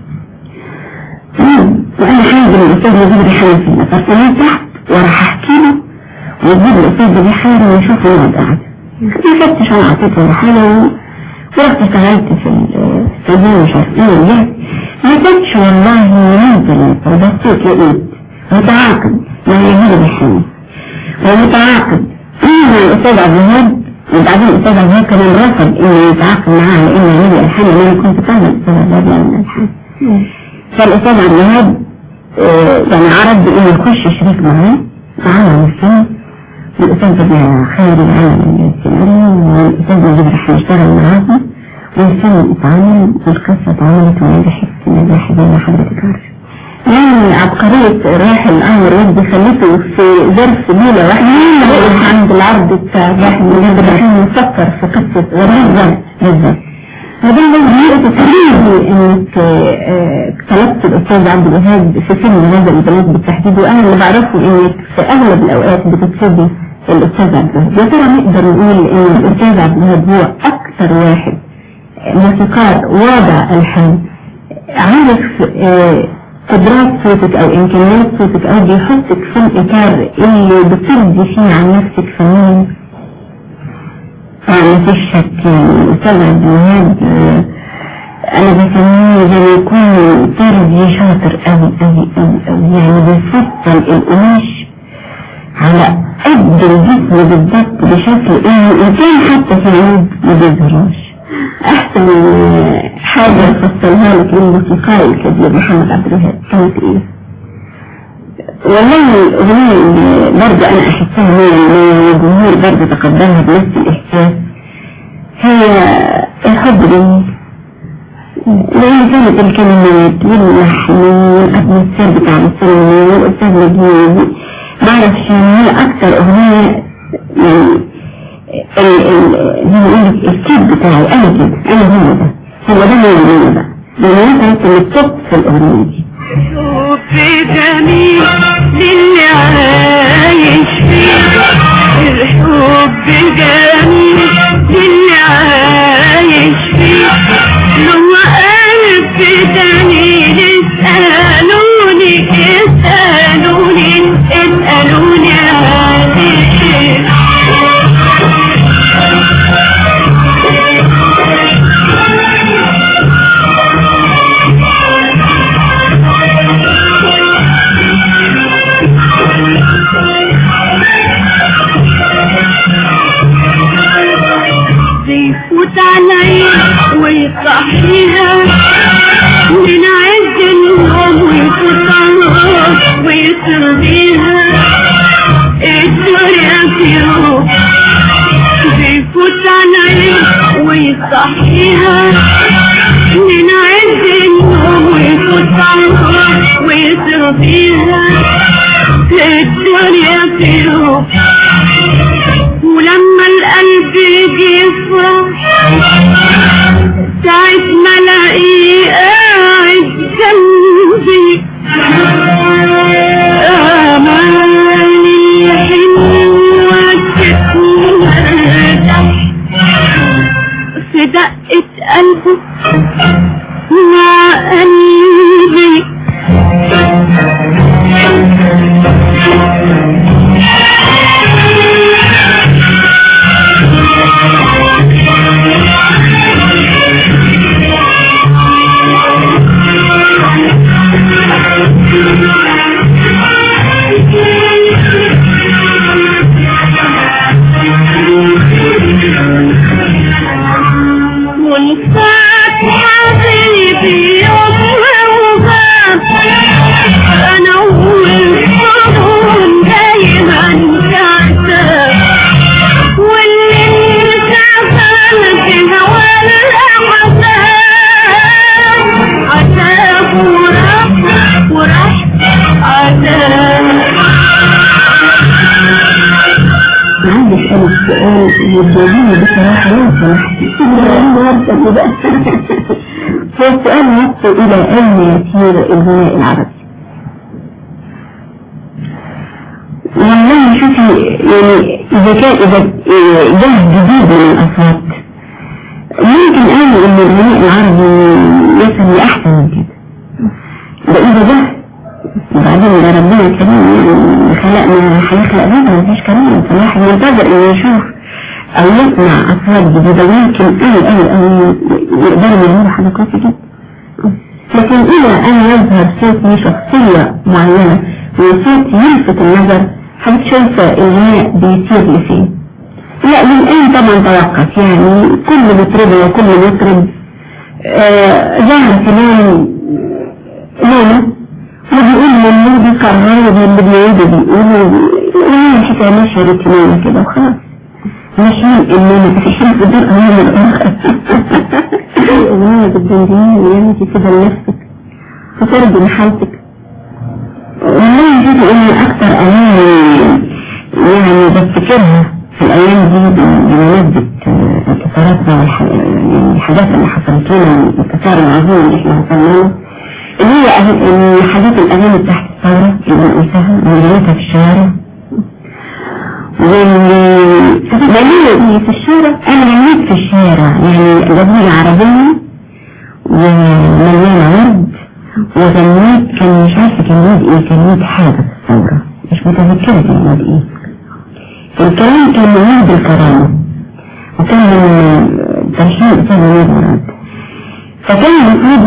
وانا حاجة من الأستاذ نجيب ريحان في الأبارتمان تحت وراح احكي له ويجيب الأستاذ ريحان ويشوف وين قاعد ما فتش انا عطيته ريحان ورحت اشتغلت في السجين مش عارف ايه ورجعت ما فتش والله ينزل وبصيت لقيت متعاقد مع يجيب ريحان ومتعاقد مع الأستاذ عبد الوهاب وبعدين الأستاذ عبد الوهاب كمان رفض إنه يتعاقد معاه لأنه يجي الحان لأنه كنت طالب الأستاذ عبد الوهاب من الحان. فالأستاذ عبد الوهاب يعني عرض إنه يخش شريك معاه عمل الفيلم والأستاذ بدنا خيري عمل السيناريو والأستاذ نجيب رح يشتغل معاه والفيلم اتعمل والقصة اتعملت ونجحت نجاح زي ما حضرتك عارفة. يعني عبقرية راحل أنور ربي خليته في ظرف ليلة واحدة عند العرض بتاع راحل مجد الرحيم نفكر في قصة غريبة بالذات. هذا هو تقريبي انك طلبت الأستاذ عبد الوهاب في فيلم هذا البنات بالتحديد وانا اللي بعرفه انك في اغلب الاوقات بتكتبي الأستاذ عبد الوهاب. يا ترى نقدر نقول ان الأستاذ عبد الوهاب هو اكثر واحد موسيقار واضع الحان عارف قدرات صوتك او امكانيات صوتك او بيحطك في الاطار اللي بترضي فيه عن نفسك فنيا. ما فيش شك الأستاذ عبد الوهاب انا بسميه زي ما يكون ترضي شاطر اوي يعني بيفصل القماش على قد الجسم بالضبط بشكل انه الانسان حتى في العود ما بيظهرش. احسن حاجة فصلها لك الموسيقى الكبير محمد عبد الوهاب كانت ايه؟ والله الاغنية اللي برضه انا احسها من الجمهور برضه تقبلها بنفس الاحساس هي الحب جميل، لان كانت الكلمات واللحن والاتموسفير بتاع السينما والاستاذ نجيب معرفش هي اكتر اغنية يعني زي ما اقولك الكيب بتاعي انا كده انا هو ده الاغنية بقى لان انت اللي بتطب في الاغنية دي. الحب جميل للي عايش فيه، الحب جميل للي عايش فيه، لو قلب دليل اسألوني اسألوني اسألوني عليه. بيفوت عليا ويصحيها من عز النوم ويفوت عليها ويسربيها الدنيا في روح. بيفوت عليا ويصحيها من عز النوم ويفوت عليها ويسربيها الدنيا في روح. ولما القلب يجي يفرح ساعة ما الاقيه قاعد جنبي اماني حلوة تتمرجح في دقة قلبه مع قلبي. ونفات حبيبي يوم وغاب انا والحضن دايما تعتاب واللي تعبان في هوى الأحزان عتاب وراح عتاب. عندي أسأل السؤال والجوابين بصراحة لا سمحتي فالسؤال نفسه إلى أين يسير الغناء العربي؟ والله شوفي يعني إذا جه جديد من الأصوات ممكن أقول إن الغناء العربي يصل لأحسن من كده. ده إذا جه وبعدين ده ربنا كريم خلقنا هيخلق بيها مفيش كلام. فالواحد ينتظر انه يشوف او يسمع اصوات جديدة ويمكن او يقدروا يعملوا حركات جديدة. لكن اذا انا يظهر صوتي شخصية معينة وصوت يلفت النظر حضرتك شايفة الغناء بيصير لفين؟ لا للآن طبعا توقف يعني كل مطربة وكل مطرب ظهر كمان لونه وبيقول من بيكرروا اللي بيعيدوا بيقولوا الحكاية ماشية روتينية كده وخلاص ماشيين اننا في حين قدر امام الاخر اغنية بالدندين ويمشي كده لنفسك فترجم حالتك. والله شوفي ان اكتر اغاني يعني بفتكرها في الايام دي بمناسبة انتصاراتنا والحاجات اللي حصلت لنا الانتصار العظيم اللي احنا وصلنا اللي هي حاجات الأغاني تحت الثورة اللي قلتها وغنيتها في الشوارع والغنية في الشارع. أنا غنيت في الشارع يعني جمهورية عربية ومليانة ورد وغنيت كان مش عارفة كان يد حاجة في الثورة مش متذكرة كان يد ايه. الكلام كان من يد الكرامة وكان من ترشيد أستاذ نجيب مراد. فكان المفروض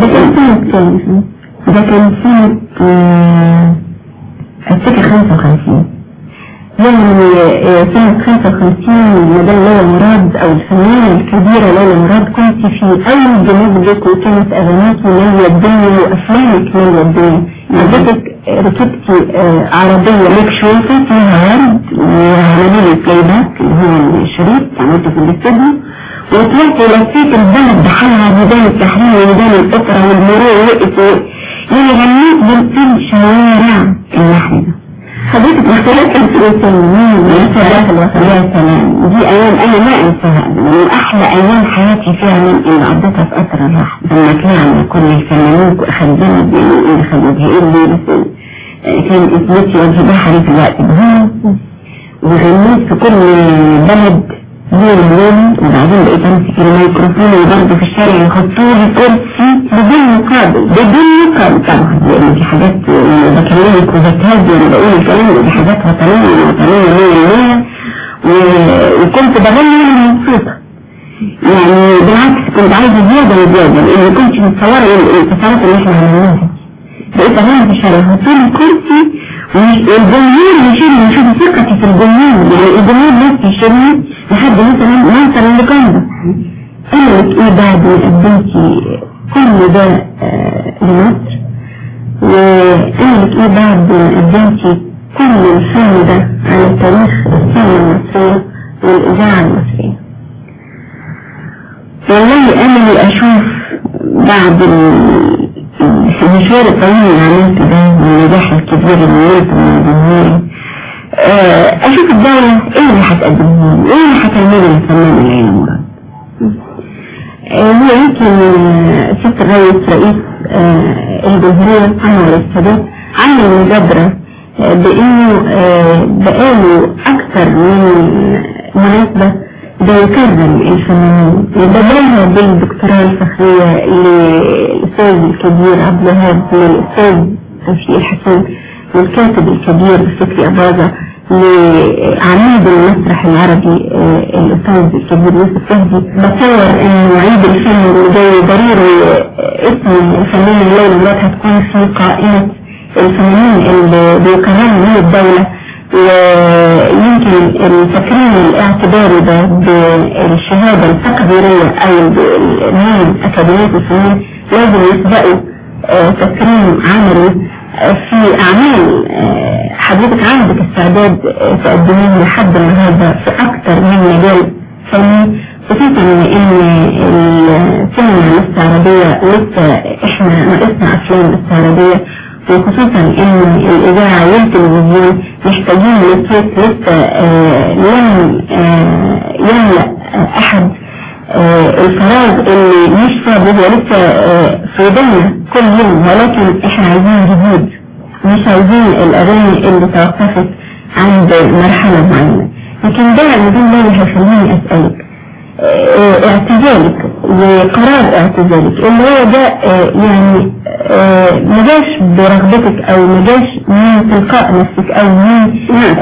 ده كان سنة أفتكر 55 يعني سنة 55 مدام ليلى مراد أو الفنانة الكبيرة ليلى مراد كنت في أول جنازتك وكانت أغانيك مالية الدنيا وأفلامك مالية الدنيا. حضرتك ركبتي عربية مكشوفة فيها ورد وعملوا لي بلاي باك اللي هو الشريط عملته في الاستوديو وطلعت ولفيت البلد بحالها ميدان التحرير وميدان الأوبرا والمرور وقفوا يعني غنيت في شوارع النحو. حضرتك اختلاف الفلسطينيين يا سلام دي ايام انا ما انساها من احلى ايام حياتي فعلا اللي قضيتها في قطر الراحة لما طلعنا كل الفنانين واخدنا اللي خدوا اللي كان اسمتي وجه بحري في الوقت ده وغنيت في كل بلد يوم وبعدين بقيت امسك الميكروفون وبرضه في الشارع يحطوا لي كرسي بدون مقابل طبعا لان دي حاجات بكلمك وبتهدي وانا بقول الكلام دي حاجات وطنيه وكنت بغني وانا مبسوطه يعني بالعكس كنت عايزه زياده لان كنت متصوره التصورات اللي احنا عملناها بقيت اغني في الشارع يحطوا لي كرسي والجمهور يشوف ثقتي في الجمهور يعني الجمهور نفسه يشوفني لحد مثلا منصر اللي كان انا لك ايه بعد ما قدمتي كل ده لمصر وانا لك ايه بعد ما قدمتي كل الفن ده على تاريخ السينما المصرية والاذاعة المصرية. والله انا اللي اشوف بعد المشوار الطويل اللي عملته ده والنجاح الكبير اللي عملته من الجمهور اشوف الدولة ايه اللي هتقدمه ايه اللي هتعمله للفنان ليلى مراد. هو يمكن ست الرئيس رئيس الجمهورية أنور السادات عمل مبادرة بانه بقاله اكثر من مناسبة بيكرم الفنانين وبدأها بالدكتوراه الفخرية للأستاذ الكبير عبد الوهاب للأستاذ توفيق الحسن والكاتب الكبير فكري أباظة لعميد المسرح العربي الأستاذ الكبير يوسف فهدي. بتصور إنه عيد الفن اللي جاي ضروري اسم الفنان ليلى مراد هتكون في قائمة الفنانين اللي بيكرموا من الدولة ويمكن التكريم الاعتباري ده بالشهادة التقديرية أو من أكاديمية الفنون لازم يسبقوا تكريم عملي في أعمال حضرتك عندك استعداد تقدمين لحد النهارده في أكثر من مجال فني خصوصا إن السينما الاستعراضية لسه إحنا ناقصنا أفلام استعراضية وخصوصا إن الإذاعة والتلفزيون محتاجين للصوت لسه لم يملأ أحد الفراغ اللي مش فاضي هو لسه في ودنا كل يوم ولكن احنا عايزين جديد مش عايزين الاغاني اللي توقفت عند مرحلة معينة. لكن ده المدين ده اللي هيخليني اسألك اعتزالك وقرار اعتزالك اللي هو ده يعني مجاش برغبتك او مجاش من تلقاء نفسك او من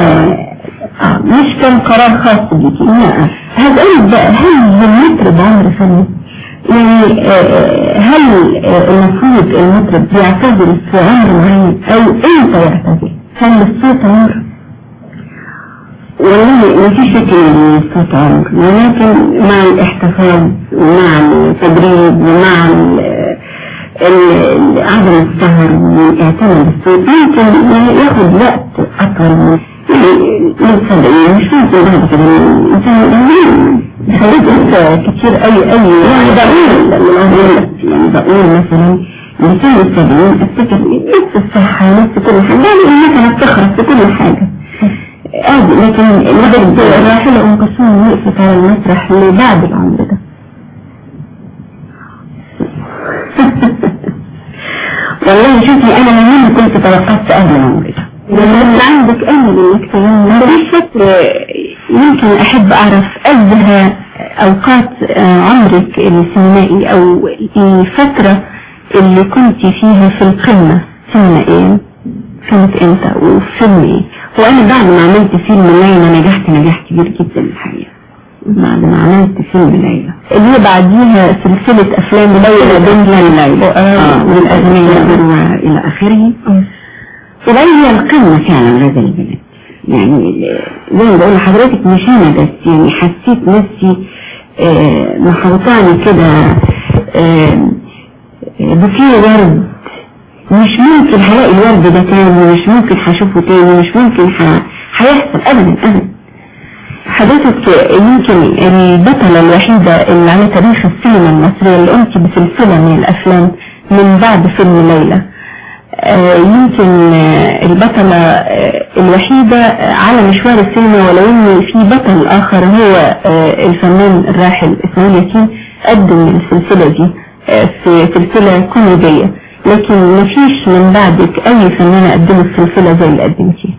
مش كان قرار خاص بيكي. هسألك بقى هل المطرب عمر فني يعني هل المفروض المطرب يعتزل في عمر معين او امتى يعتزل؟ هل الصوت عمر؟ والله مفيش شك ان الصوت عمر ولكن مع الاحتفاظ ومع التدريب ومع عدم السهر والاعتماد بالصوت ممكن ياخد وقت اطول من صدقين مش ممكن بعد كده انسان خليت كتير اي يعني بقول مثلا لسنة السبعين افتكر نفس الصحة نفس كل حاجة يعني مثلا بتخرج في كل حاجة لكن لابد راحلة ام كلثوم وقفت على المسرح لبعد العمر ده. والله شوفي انا من كنت توقفت قبل العمر ده لما عندك امل انك تغني مفيش فكرة يمكن احب اعرف ازهى اوقات عمرك السينمائي او الفترة اللي كنت فيها في القمة سينما ايه كانت امتى وفيلم ايه؟ وانا بعد ما عملت فيلم ليلى نجاح كبير جدا الحقيقة بعد ما عملت فيلم ليلى اللي هي بعديها سلسلة افلام ليلى بنت ليلى والاغنية والى اخره. وليلى هي القمة فعلا هذا البلد يعني زي ما بقول لحضرتك مش انا بس، يعني حسيت نفسي محوطاني كده بوكيه ورد، مش ممكن هلاقي الورد ده تاني، مش ممكن هشوفه تاني، مش ممكن هيحصل ابدا ابدا. حضرتك يمكن البطلة الوحيدة اللي على تاريخ السينما المصرية اللي قمت بسلسلة من الافلام من بعد فيلم ليلى، يمكن البطلة الوحيدة على مشوار السينما، ولو ان في بطل اخر هو الفنان الراحل اسماعيل ياسين قدم السلسلة دي في سلسلة كوميدية، لكن مفيش من بعدك اي فنانة قدمت السلسلة زي اللي قدمتيها.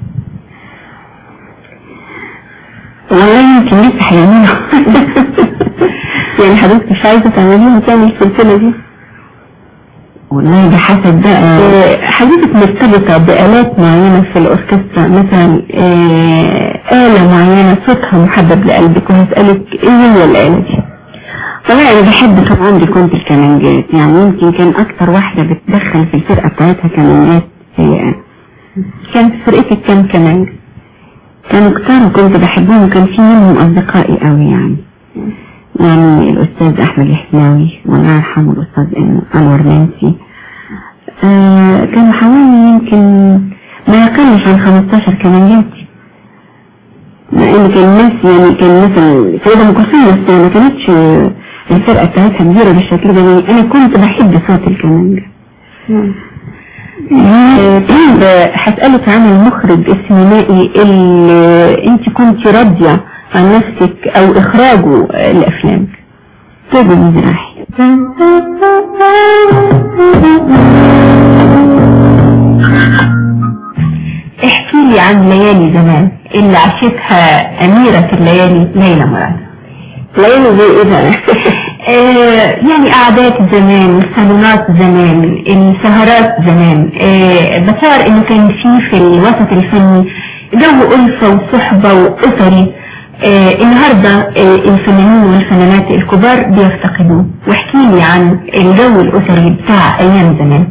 والله يمكن لسه هيعملها. يعني حضرتك مش عايزة تعمليها تاني السلسلة دي؟ والله ده حسب بقى حضرتك مرتبطة بآلات معينة في الأوركسترا، مثلا آلة معينة صوتها محبب لقلبك وهسألك ايه هي الآلة دي؟ والله أنا بحب طبعا دي كنت الكمانجات، يعني يمكن كان أكتر واحدة بتدخل في الفرقة بتاعتها كمانجات هي أنا. كانت فرقتي كام كمانج؟ كانوا كتار وكنت بحبهم، وكان في منهم أصدقائي قوي يعني الأستاذ أحمد الحسناوي والله يرحمه الأستاذ أنور منسي، كانوا حوالي يمكن ما يقلش عن 15 كمانجاتي، مع إن كان الناس يعني كان مثلا سيدة أم كلثوم بس ما كانتش الفرقة بتاعتها كبيرة بالشكل ده، أنا كنت بحب صوت الكمانجة. طيب هسألك عن المخرج السينمائي اللي انت كنت راضية عن نفسك او اخراجه لافلامك. تاج المزراحي. احكي لي عن ليالي زمان اللي عاشتها اميرة الليالي ليلى مراد. ليالي زي ايه بقى؟ يعني قعدات زمان، الصالونات زمان، السهرات زمان، بصار انه كان في الوسط الفني جو ألفة وصحبة وأسري، النهاردة الفنانين والفنانات الكبار بيفتقدوه، واحكي لي عن الجو الأسري بتاع أيام زمان.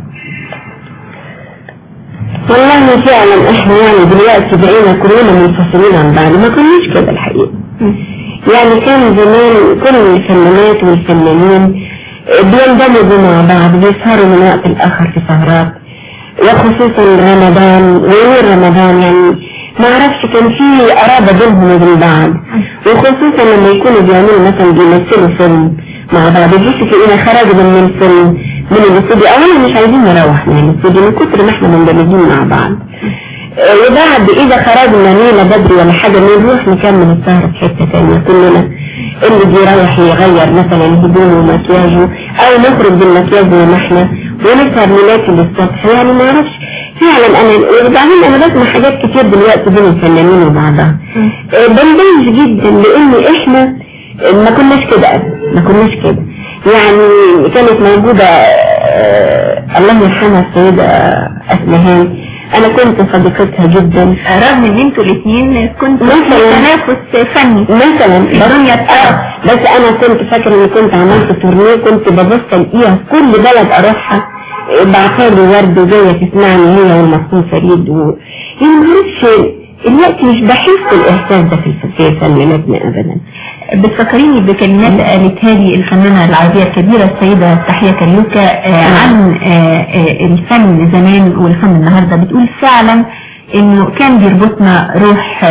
والله فعلا احنا يعني دلوقتي بقينا كلنا منفصلين عن بعض، ما كناش كده الحقيقة. يعني كان زمان كل الفنانات والفنانين بيندمجوا مع بعض، بيسهروا من وقت الآخر في سهرات، وخصوصا رمضان وغير رمضان، يعني ما عرفش كان في قرابة بينهم وبين بعض، وخصوصا لما يكونوا بيعملوا مثلا بيمثلوا فيلم مع بعض، يجيش تلاقينا خرجوا من الفيلم من الاستوديو، اولا مش عايزين نروح من الاستوديو من كتر ما احنا مندمجين مع بعض، وبعد اذا خرجنا نينا بدري ولا حاجة نروح نكمل السهرة في حتة تانية كلنا، اللي بيروح يغير مثلا هدومه ومكياجه او نخرج بالمكياج زي ما احنا ونسهر نلاقي للصبح، يعني ما اعرفش فعلا. انا وبعدين انا بسمع حاجات كتير دلوقتي بين الفنانين وبعضها بندمج جدا، لان احنا ما كناش كده ما كناش كده. يعني كانت موجودة الله يرحمها السيدة أسمهان، انا كنت صديقتها جدا، رغم ان انتوا الاثنين كنتوا في تنافس فني مثلا بس انا كنت فاكره اني كنت عملت تورنيه، كنت ببص الاقيها في كل بلد اروحها بعتالي ورد وجايه تسمعني هي والمصطفى فريد يعني معرفش الوقت مش بحس الاحساس ده في فناناتنا ابدا. بتفكريني بكلمات قالتها لي الفنانة العربية الكبيرة السيدة تحية كريوكا عن الفن زمان والفن النهاردة، بتقول فعلا انه كان بيربطنا روح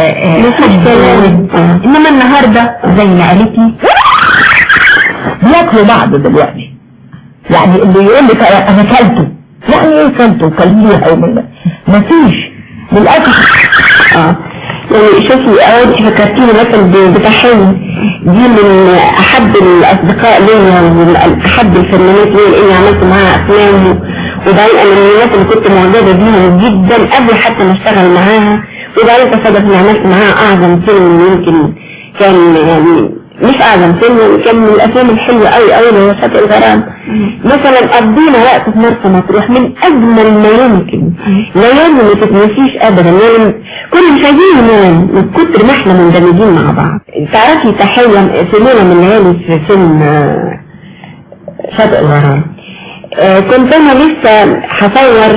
انما النهاردة زي ما قالت لي بياكلوا بعض دلوقتي، يعني اللي يقول لك انا كلته، يعني ايه كلته كلميها او ما فيش بالاكل. يعني شوفي اول فكرتيني مثلا بتحيي دي من احب الاصدقاء ليا واحب الفنانات ليا، لاني عملت معاها افلام، وبعدين انا من الناس اللي كنت معجبه بيها جدا قبل حتى ما اشتغل معاها، وبعدين تصادف اني عملت معاها اعظم فيلم يمكن كان يعني مش اعظم فيلم، كان من الافلام الحلوه قوي قوي اللي هو شاطئ الغرام. مثلا قضينا وقت في مرسى مطروح من اجمل ما يمكن، ليالي ما تتنسيش ابدا، يعني كنا مش عايزين ننام من كتر ما احنا مندمجين مع بعض. تعرفي تحية في ليلة من الليالي في فيلم شاطئ الغرام، كنت انا لسه هصور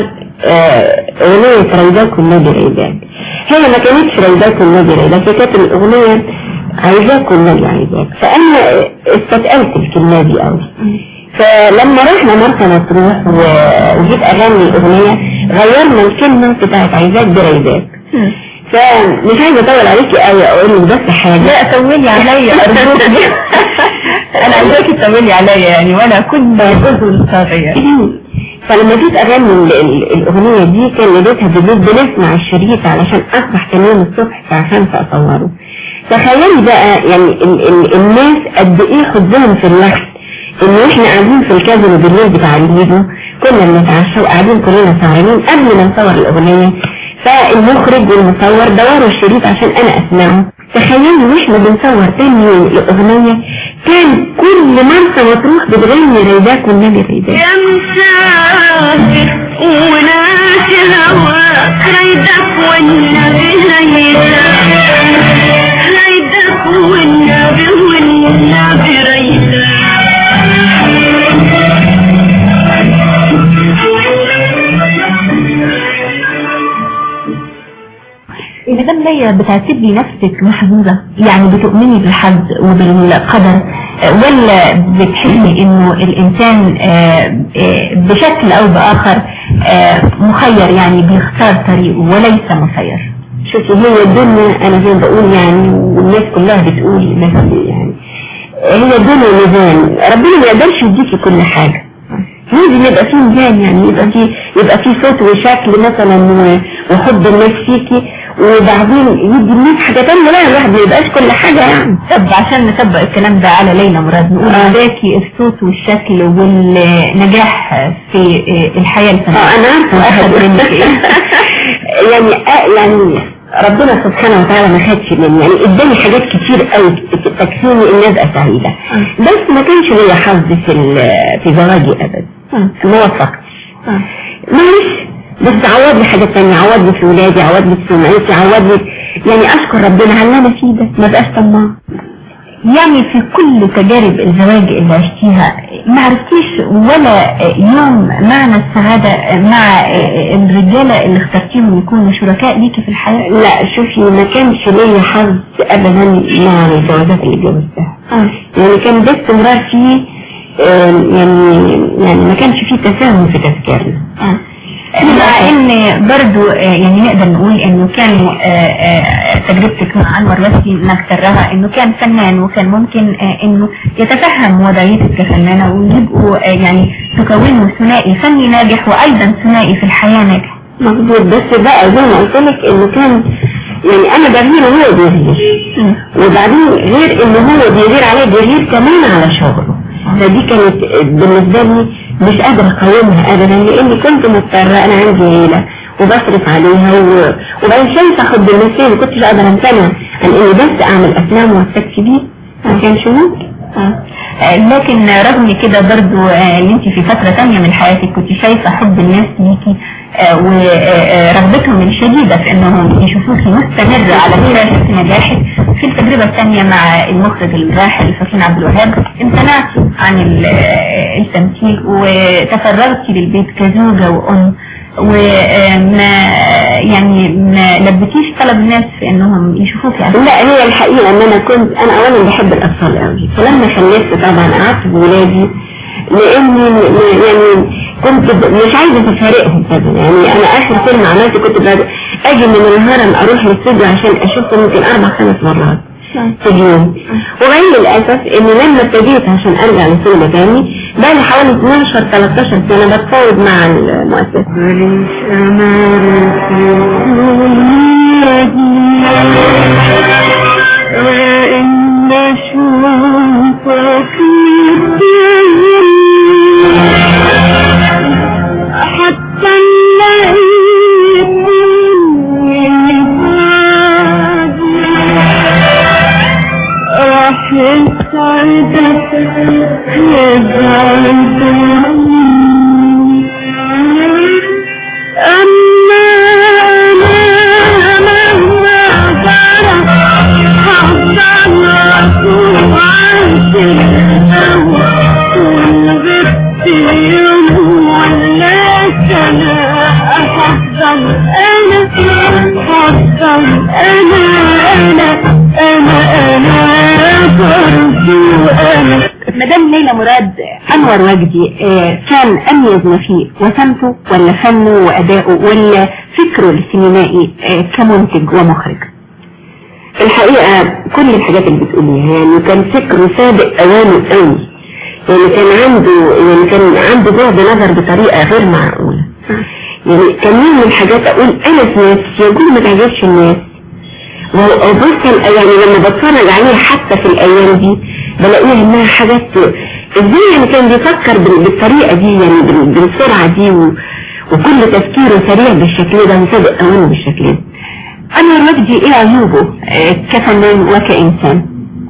اغنية ريداك والنبي ريداك. هي ما كانتش ريداك والنبي ريداك، هي كانت الاغنية عايزاك والنبي عايزاك. فانا استثقلت الكلمة دي قوي. فلما رحنا مرسى مطروح وجيت اغني الاغنية غيرنا الكلمة بتاعت عايزاك بريداك. فمش عايزة اطول عليكي قوي اقول لك بس حاجة. لا طولي عليا ارجوك. انا عايزاكي تطولي عليا يعني وانا كل جزء صغير. فلما جيت اغني الاغنية دي كان ليلتها بالليل بنسمع الشريط علشان اصبح تاني يوم الصبح الساعة 5 اصوره. تخيلي بقى يعني الناس قد ايه خدهم في اللحن ان احنا قاعدين في الكازينو بالليل بتاع الفيديو كنا بنتعشى وقاعدين كلنا سهرانين قبل ما نصور الاغنية. فالمخرج والمصور دوروا الشريط عشان انا اسمعه. تخيلوا واحنا بنصور تاني يوم الاغنية كان كل مرسى مطروح بتغني ريداك والنبي ريداك. يا مسافر وناسي هواك ريداك والنبي ريداك، ريداك والنبي ريداك. إذا كان ليا بتعتبري نفسك محظوظة يعني بتؤمني بالحظ وبالقدر، ولا بتحسي إنه الإنسان بشكل أو بآخر مخير يعني بيختار طريقه وليس مسير؟ شوفي هي الدنيا أنا زي ما بقول يعني والناس كلها بتقول بس يعني هي الدنيا ميزان، ربنا ما يقدرش يديكي كل حاجة. لازم يبقى فيه ميزان يعني يبقى فيه صوت وشكل مثلا وحب الناس فيكي وبعدين يدي الناس حاجة تانية. لا الواحد ما يبقاش كل حاجة يعني. طب عشان نطبق الكلام ده على ليلى مراد نقول ذاكي الصوت والشكل والنجاح في الحياة الفنية. أنا عارفة وأخذ منك إيه؟ يعني ربنا سبحانه وتعالى ما خدش مني يعني اداني حاجات كتير قوي تكفيني ان ابقى سعيدة، بس ما كانش ليا حظ في زواجي ابدا. ما وفقتش معلش، بس عوض لي حاجة تانية، عوض لي في ولادي، عوض لي في سمعتي، عوض لي يعني اشكر ربنا على اللي انا فيه ده، ما بقاش طماع. يعني في كل تجارب الزواج اللي عشتيها ما عرفتيش ولا يوم معنى السعادة مع الرجالة اللي اخترتيهم يكونوا شركاء ليكي في الحياة؟ لا شوفي ما كانش ليا حظ ابدا مع الجوازات اللي اتجوزتها. يعني كان باستمرار فيه يعني ما كانش فيه تفاهم في تفكيرنا. مع ان برضو يعني نقدر نقول انه كان تجربتك مع انور وسي نكترها انه كان فنان وكان ممكن انه يتفهم وضعيتك كفنانة ويبقوا يعني تكونوا ثنائي فني ناجح وايضا ثنائي في الحياة ناجح. مظبوط، بس بقى زي ما قلت لك انه كان يعني انا بغير وهو بيغير، وبعدين غير انه هو بيغير عليه بيغير كمان على شغله. فدي كانت بالنسبة لي مش قادرة اقاومها ابدا لاني كنت مضطرة، انا عندي عيلة وبصرف عليها وبعدين شايفة اخد بالنسبة ما كنتش قادرة امتنع عن اني بس اعمل افلام واستكفي بيه، ما كانش ممكن. لكن رغم كده برضو انت في فترة تانية من حياتك كنت شايفة حب الناس ليكي ورغبتهم الشديدة في انهم يشوفوكي مستمرة على شاشة نجاحك. في التجربة الثانية مع المخرج الراحل فكين عبد الوهاب امتنعتي عن التمثيل وتفرغتي للبيت كزوجة وام وما يعني ما لبتيش طلب الناس في انهم يشوفوكي. لا هي الحقيقة ان انا اولا بحب الاطفال قوي، فلما خلفت طبعا قعدت بولادي لاني يعني كنت مش عايزة تفارقهم طبعا. يعني انا اخر فيلم عملته كنت اجي من الهرم اروح للاستوديو عشان اشوفه ممكن 4-5 مرات في اليوم. وغير للأسف ان لما ابتديت عشان ارجع للسينما تاني بقى لي حوالي 12-13 سنة بتفاوض مع المؤسسة. حتى راح يسعدك أما أنا مهما جرى حضرت وعيش الهوى والغبت يوم ولا سنة مدام ليلى مراد، أنور وجدي كان أميز ما فيه وسمته ولا فنه وأداؤه ولا فكره السينمائي كمنتج ومخرج؟ الحقيقة كل الحاجات اللي بتقوليها، يعني كان فكره سابق أوانه قوي، يعني كان عنده بعد نظر بطريقة غير معقولة. يعني كان من الحاجات أقول أنا في نفسي يقول ما تعجبش الناس، وبصل يعني لما بتفرج عليها حتى في الأيام دي بلاقيها إنها حاجات إزاي يعني كان بيفكر بالطريقة دي، يعني بالسرعة دي، وكل تفكيره سريع بالشكل ده وسابق أوانه بالشكل ده. أنور وجدي إيه عيوبه كفنان وكإنسان؟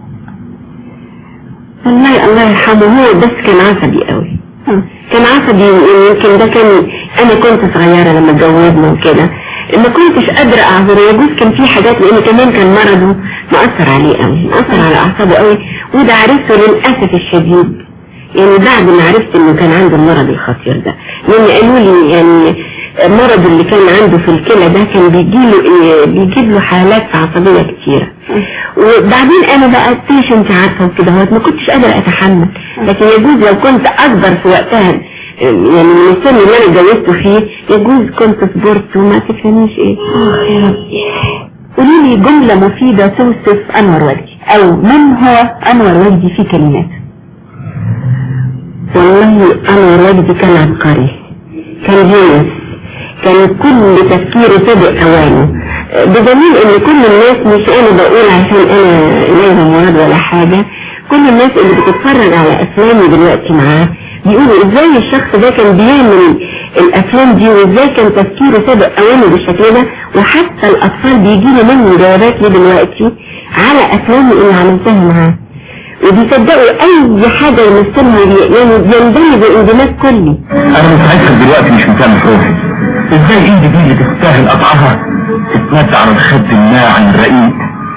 والله الله يرحمه هو بس كان عصبي قوي، كان عصبي. يمكن ده كان انا كنت صغيرة لما اتجوزنا وكده ما كنتش قادرة اعذره، يجوز كان في حاجات لان كمان كان مرضه مأثر عليه قوي، مأثر على اعصابه قوي، وده عرفته للأسف الشديد يعني بعد ما عرفت انه كان عنده المرض الخطير ده، لان قالوا لي يعني المرض اللي كان عنده في الكلى ده كان بيجيب له حالات عصبية كتيرة. وبعدين انا بقى انت عارفة وكده ما كنتش قادرة اتحمل، لكن يجوز لو كنت اكبر في وقتها يعني من السن اللي انا اتجوزته فيه يجوز كنت صبرت وما تفهميش ايه. قولي لي جملة مفيدة توصف أنور وجدي او من هو أنور وجدي في كلمات. والله أنور وجدي كان عبقري، كان جينيس، كان كل تفكيره سابق أوانه، بدليل ان كل الناس مش انا بقول عشان انا ليلى مراد ولا حاجة، كل الناس اللي بتتفرج على افلامي دلوقتي معاه بيقولوا ازاي الشخص ده كان بيعمل الافلام دي وازاي كان تفكيره سابق اوانه بالشكل ده، وحتى الاطفال بيجينا منه جوابات لي دلوقتي على افلامي اللي عملتها معاه، وبيصدقوا اي حاجة يمثلها يعني بيندمجوا اندماج كلي. انا متعجب دلوقتي مش مكان روحي، ازاي ايدي دي اللي تستاهل قطعها تتمد على الخد الناعم الرقيق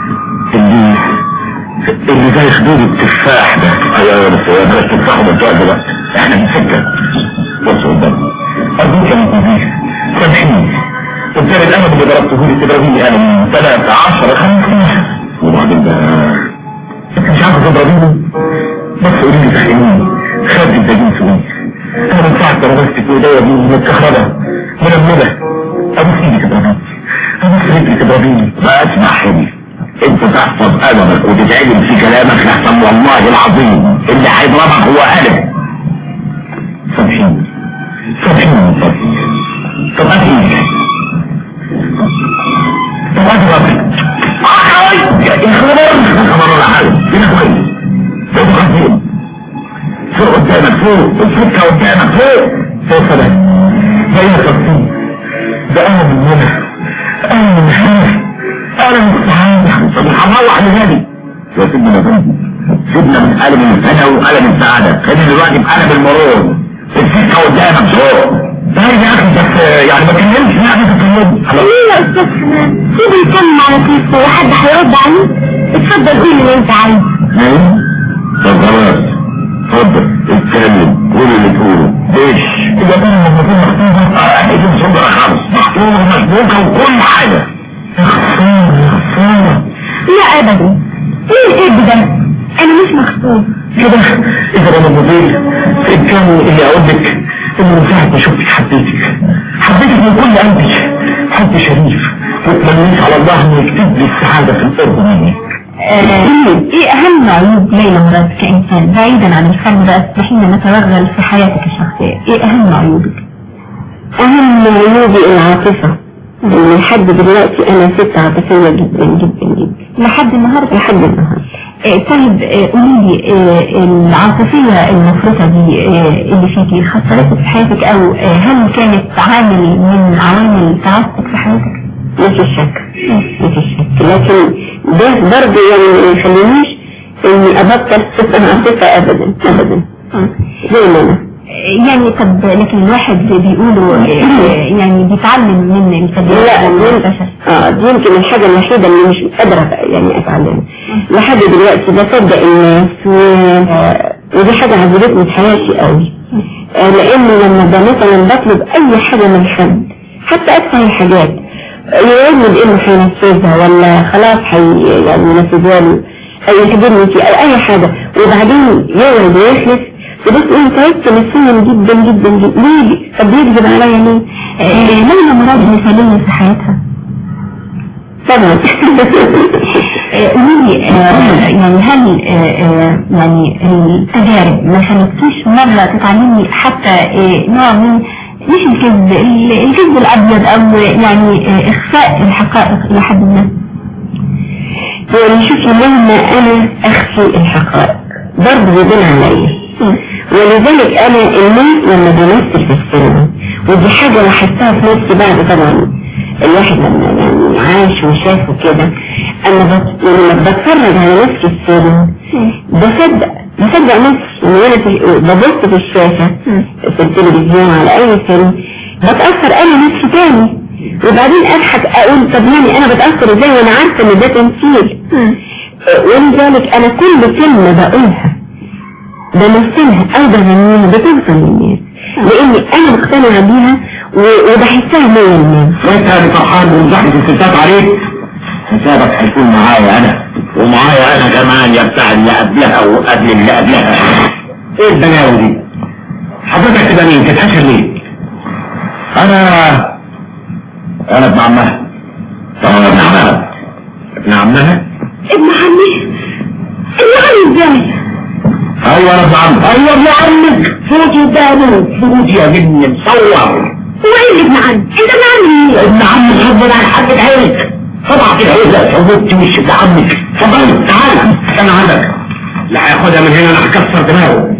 اللي زي خدود التفاح ده. ايوه بس هو بلاش تفاح وبتوع دلوقتي، احنا بنفكر. بص قدامي ارجوك يا مدير سامحيني، قدام الامل اللي ضربته لي تضربيني انا من 13 15 وبعدين ده انت مش عارف تضربيني، بس قولي لي فهميني خد الدجين سويس. انا من ساعة ضربتك وايديا دي متكهربة منملة، ابوس ايدي تضربيني، ابوس رجلي تضربيني. ما اسمع حبي، انت تحفظ قلمك وتتعلم في كلامك لحسن والله العظيم اللي هيضربك هو قلم. سامحيني من فضلك. طب ايه طب اضربك الخبر ولا حاجة هنا كويس فوق خفين فوق قدامك فوق الفكة قدامك فوق صدق زي خفين ده انا من هنا انا من هنا انا مستعان. طب هنروح لهادي يا سيدنا نظام سيبنا من قلب الفنا وقلب السعادة خلينا دلوقتي بقلب المرور الفكة قدامك فوق ده يا اخي بس يعني ما كلمش يعني تتكلم. ايه يا استاذ حنان سيبه يتكلم على كيفه وحد هيرد عليه. اتفضل قول اللي انت عايزه. ايه طب خلاص اتفضل اتكلم قول اللي تقوله. ايش اذا كان المفروض مخطوبة احنا صدرة خالص مخطوبة ومسبوكة وكل حاجة. خسارة لا ابدا ايه الكذب ده انا مش مخطوب كده. اذا انا مدير كان اللي اقول لك ان من ساعة ما شفتك حبيتك من كل قلبي حب شريف، واتمنيت على الله انه يكتب لي السعادة في الارض مني. ايه اهم عيوب ليلى مراد كإنسان بعيدا عن الفن بقى اسمحينا نتوغل في حياتك الشخصية؟ ايه اهم عيوبك؟ اهم عيوبي العاطفة، لحد دلوقتي انا ست عاطفية جدا جدا جدا لحد النهاردة. طيب قولي لي العاطفية المفرطة دي اللي فيكي خسرتك في حياتك او هل كانت عامل من عوامل تعاستك في حياتك؟ مش الشك لكن ده برضه يعني ما يخلينيش اني ابطل عاطفة ابدا زي ما انا يعني. طب لكن الواحد بيقولوا يعني بيتعلم من التجربة. لا دي يمكن الحاجة الوحيدة اللي مش قادرة يعني اتعلمها لحد دلوقتي. بصدق الناس ودي حاجة عجبتني في حياتي قوي، لان لما مثلا بطلب اي حاجة من حد حتى ادفع الحاجات يقولني بانه هينفذها ولا خلاص يعني ينفذها لي، او يخدمني فيه او اي حاجة، وبعدين يولد ويخلص تبص ايه تعبت نفسيا جدا جدا جدا. ليه؟ طب بيكذب عليا ليه؟ ليلى مراد مثالية في حياتها طبعا. قولي يعني هل يعني التجارب ما خلتكيش مرة تتعلمي حتى نوع من مش الكذب الأبيض أو يعني إخفاء الحقائق إلى حد ما؟ يعني شوفي لما أنا أخفي الحقائق برضه يدل عليا، ولذلك أنا الناس لما بمثل في السينما، ودي حاجة لاحظتها في نفسي بعد طبعا الواحد لما يعني عاش وشاف وكده، أنا لما بتفرج على نفسي في السينما بصدق نفسي إن أنا ببص في الشاشة في التلفزيون على أي فيلم بتأثر أنا نفسي تاني، وبعدين أضحك أقول طب يعني أنا بتأثر إزاي وأنا عارفة إن ده تمثيل. ولذلك أنا كل كلمة بقولها بمثلها أو بغنيها بتوصل للناس، لأني أنا مقتنعة بيها وبحسها 100%. وانت يا فرحان ومزحلق الستات عليك، حسابك هيكون معايا انا ومعايا انا كمان يا بتاع اللي قبلها وقبل اللي قبلها. ايه البلاوي دي؟ حضرتك تبقى مين؟ تتحشر ليه؟ انا ابن عمها. ابن عمها ابن عمها ابن عمي ازاي؟ ايوه انا ابن عمك. ايوه ابن عمك. صوتي قدامك، صوتي يا جني مصور. هو ايه اللي ابن عمي؟ انت ابن عمي؟ ابن عمك ربنا على حبة عينك، طبعا كده عيزة فوتت وش ابن عمك. اتفضل تعالى انا عندك. لا هياخدها من هنا انا هكسر دماغه.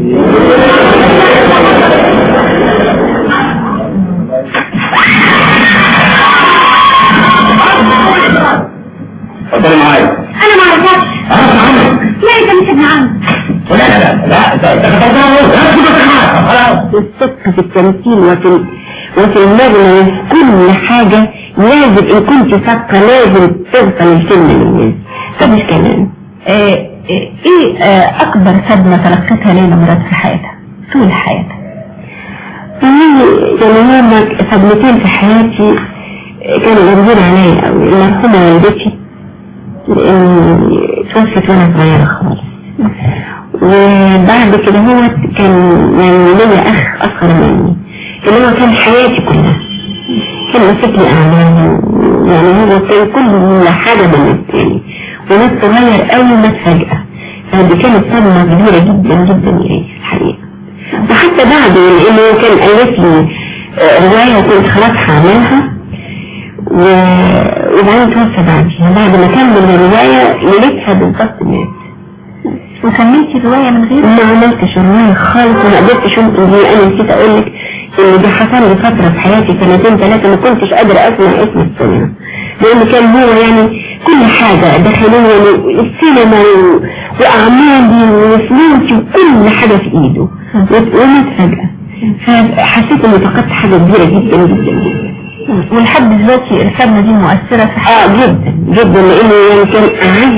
اتفضلي معايا. انا ما اعرفكش. انا ابن عمك. لا انت مش ابن عمي. لا انت خلاص. الصدق في التمثيل وفي المغنى وفي كل حاجة لازم ان كنت صادقة لازم توصل الكلمة للناس. طب مش كمان ايه اكبر صدمة تلقتها ليلى مراد في حياتها طول حياتها؟ يعني هما صدمتين في حياتي كانوا غريبين عليا قوي. المرحومة والدتي لاني توفت وانا صغيرة خالص، وبعد كده هو كان يعني ليا اخ اصغر مني اللي هو كان حياتي كلها، كان مسكني اعمالي، يعني هو كان كل حاجة بالنسبة لي، وناس صغير قوي مات فجأة، فدي كانت صدمة كبيرة جدا جدا لي الحقيقة. وحتى بعد لانه كان ألف لي رواية وكنت خلاص هعملها وبعدين توفى بعد ما كمل الرواية ليلتها بالضبط مات. وكملتي الرواية من غير؟ ما عملتش الرواية خالص، ما قدرتش ممكن دي. انا نسيت اقول لك ان ده حصل لي فترة في حياتي 2 3 ما كنتش قادرة اسمع اسم السينما، لان كان هو يعني كل حاجة داخلية، السينما واعمالي وفلوسي وكل حاجة في ايده، ومات فجأة. فحسيت اني فقدت حاجة كبيرة جدا جدا جدا. ولحد دلوقتي الصدمة دي مؤثرة في حياتي؟ جدا جدا، لانه يعني كان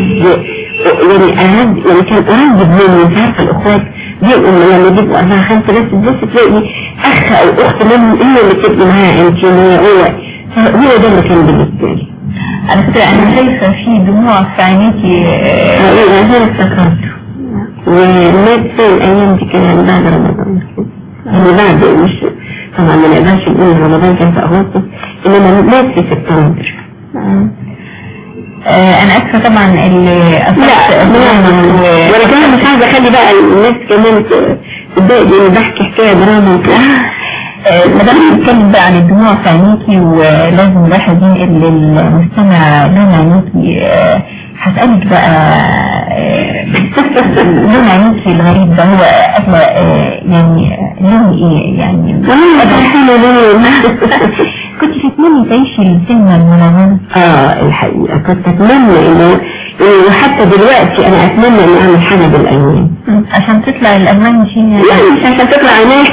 يعني كان قريب مني. انت عارفه الاخوات بيبقوا لما بيبقوا 4 5 بس تلاقي اخ او اخت منهم هي اللي تبقي معاها انت، هو ده اللي كان بالنسبه لي. على فكره انا شايفه في دموع في عينيكي. انا افتكرته ومات في الايام دي كان بعد رمضان، يعني بعد مش طبعا ما نقدرش نقول رمضان كان في اغسطس، انما مات في سبتمبر. انا اسفه طبعا اللي لا وانا كمان مش عايزه اخلي بقى الناس كمان تتضايق لاني بحكي حكايه دراما. ما دام بنتكلم بقى عن الدموع في عينيكي ولازم الواحد ينقل للمستمع لون عينيكي، هسألك بقى لون عينيكي الغريب ده هو أصلا يعني لون ايه يعني؟ كنت تتمني تعيشي السينما المنظمة؟ الحقيقة كنت اتمنى انه وحتى دلوقتي انا اتمنى ان اعمل حاجة بالالوان عشان تطلع الالوان شيء. لا مش عشان تطلع عينيك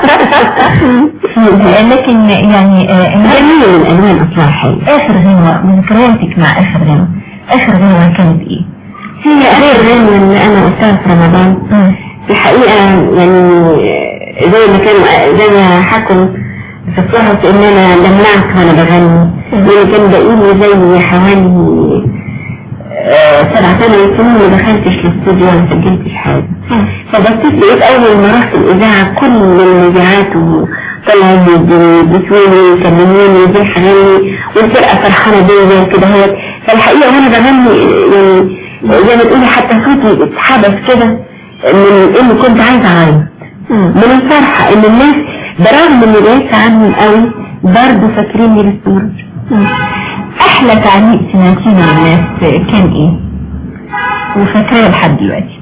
لكن يعني جميل الالوان اطلع حلو. اخر غنوة من ذكرياتك مع اخر غنوة كانت ايه؟ هي اخر غنوة اللي انا قلتها في رمضان الحقيقة، يعني زي ما حكم تصلحت ان انا دمعت وانا بغني، يعني كان بقيلي زي حوالي 7 سنين ما دخلتش الاستوديو ولا سجلتش حاجة. فبصيت لقيت اول ما رحت الاذاعة كل المذيعات وطلعوا بيسووني ويكلموني وزي حغني والفرقة فرحانة بيا كده هو. فالحقيقة وانا بغني يعني زي ما تقولي حتى صوتي اتحبس كده من اني كنت عايزة اعيط من الفرحة ان الناس برغم اني بعيدت عنهم قوي برضه فاكريني للصورة. احلى تعليق سمعتيه من الناس كان ايه وفاكراه لحد دلوقتي؟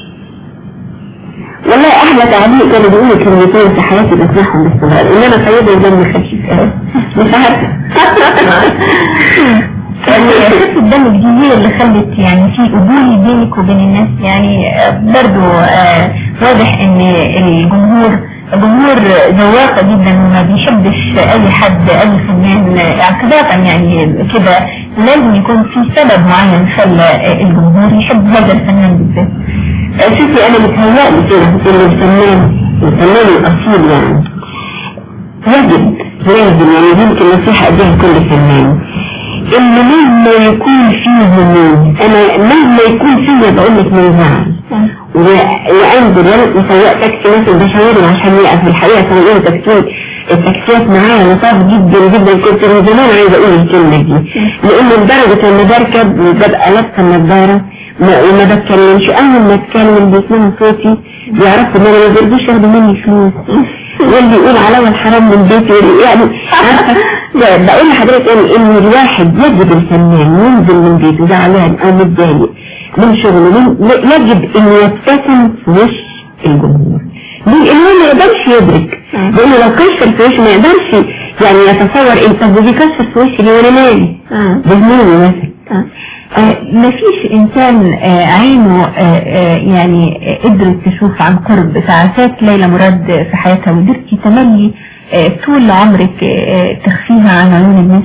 والله احلى تعليق كانوا بيقولوا كلمتين في حياتي بسمعهم باستمرار ان انا طيبة ودمي خفيف قوي مش عارفة خفة دمك دي هي اللي خلت يعني في قبول بينك وبين الناس يعني برضو واضح ان الجمهور ذواقة جدا وما بيحبش اي حد اي فنان اعتباطا يعني كده لازم يكون في سبب معين خلى الجمهور يحب هذا الفنان بالذات. شوفي انا متهيألي كده ان الفنان الاصيل يعني لازم يعني يمكن نصيحة اديها كل فنان ان مهما يكون فيه هموم انا مهما يكون فيه بقولك من زعل وانزل وسواق تاكسي مثلا بشاورهم عشان يقف الحقيقة سواقين التاكسيات معايا لطاف جدا جدا كنت من زمان عايزة اقول الكلمة دي لان لدرجة لما بركب وببقى لابسة النضارة وما بتكلمش اول ما اتكلم بيسمعوا صوتي بيعرفوا ان انا ما بيرضوش ياخدوا مني فلوس واللي يقول على الحرام من بيتي يعني بقول لحضرتك ان الواحد يجب الفنان ينزل من بيته زعلان او متضايق من شغله يجب ان يبتسم في وش الجمهور ليه انه ما يقدرش يدرك لانه لو كشف في وشه ما يقدرش يعني يتصور انت بيكشف في وشي ليه وانا مالي بهموني مثلا. مفيش انسان عينه يعني قدرت تشوف عن قرب ساعات ليلى مراد في حياتها وقدرتي تملي طول عمرك تخفيها عن عيون الناس.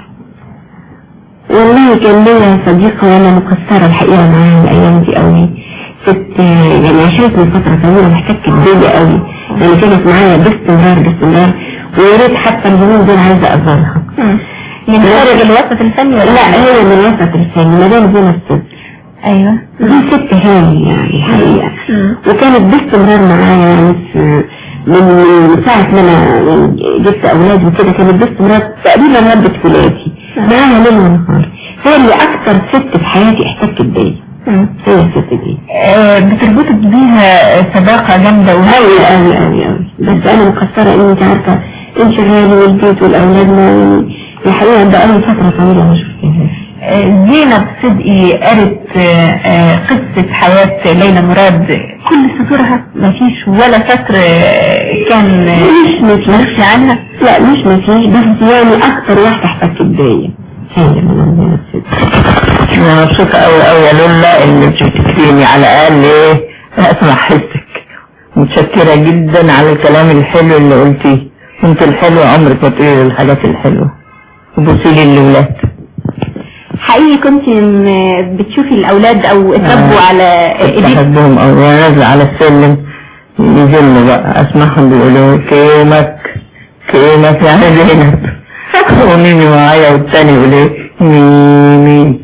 والله كان ليا صديقة وانا مقصرة الحقيقة معاها الايام دي قوي ست يعني عشرتني فترة طويلة محتكت بيا قوي يعني كانت معايا باستمرار وياريت حتى اليومين دول عايزة ازورها. من خارج الوسط الفني ولا لا هي من الوسط الفني مدام زينة الست. ايوه دي ست هاني يعني الحقيقة وكانت باستمرار معايا يعني من ساعة ما انا جبت اولاد وكده كانت باستمرار تقريبا ربت ولادي معايا ليل ونهار هي اللي اكتر ست في حياتي احتكت بيا هي الست دي. بتربطك بيها صداقة جامدة قوي بس انا مقصرة اني انت عارفة انشغالي والبيت والاولاد ما الحقيقة بقالي فترة طويلة ما شفتها. زينب صدقي قرت قصة حياة ليلى مراد كل سطورها مفيش ولا سطر كان مش نخشي عنها؟ لا مش مفيش بس يعني اكتر واحدة احتكت بيا هي من زينب صدقي. انا مبسوطة قوي يا لولا اللي بتكتبيني على الاقل ايه اسمع حسك متشكرة جدا على الكلام الحلو اللي قلتيه انت الحلوة عمرك ما تقولي الحاجات الحلوة وبصيلي للولاد. حقيقي كنت بتشوفي الاولاد او اتربوا على ايديك؟ بحبهم او وانا نازلة على السلم ينزلوا بقى اسمعهم بيقولوا كيمك يعني زينب وميمي معايا والتاني يقول ايه ميمي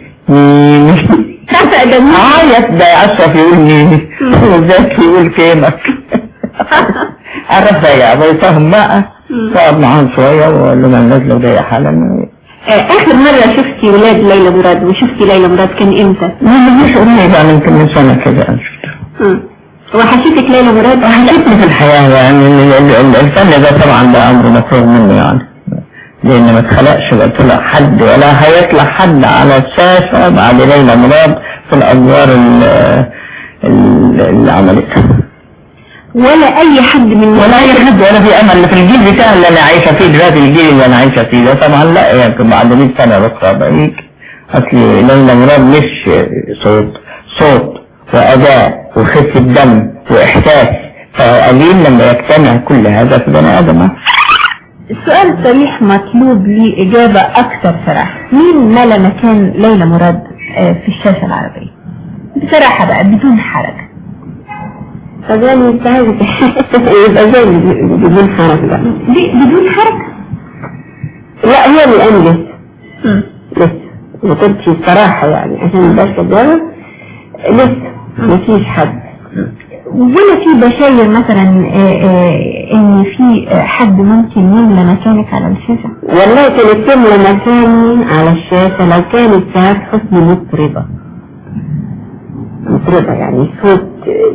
عيط ده اشرف يقول ميمي وذاك يقول كيمك عرف يا بيفهم بقى صعب معاهم شوية وقال له ما نازله ضيق حالا. اخر مرة شفتي ولاد ليلى مراد وشفتي ليلى مراد كان امتى؟ مش قريب يعني يمكن من سنة كده انا شفتها. وحشتك ليلى مراد؟ حشتني في الحياة يعني الفن ده طبعا ده امر مفروغ منه يعني لان ما اتخلقش بقى طلع حد ولا هيطلع حد على الشاشة بعد ليلى مراد في الادوار اللي عملتها ولا اي حد ولا في امل في الجيل بتاع اللي انا عايشة فيه دلوقتي الجيل اللي انا عايشة فيه ده طبعا لا يعني بعد 100 سنة بكرة بقيك اصلي ليلى مراد مش صوت واداء وخفة دم واحساس فقليل لما يجتمع كل هذا في بني ادم. السؤال صريح مطلوب ليه اجابة اكثر صراحة مين ملا مكان ليلى مراد في الشاشة العربية بصراحة بقى بدون حرج؟ فجاني انت عايزة يبقى زي بدون حرج بقى بدون حرج؟ لا هي اللي انجز بس ما كنتش الصراحة يعني عشان مبقاش كدابة لسه مفيش حد. ولا في بشاير مثلا ان في حد ممكن يملى مكانك على الشاشة؟ والله كانت تملى مكاني على الشاشة لو كانت ساعات حسني مطربة يعني صوت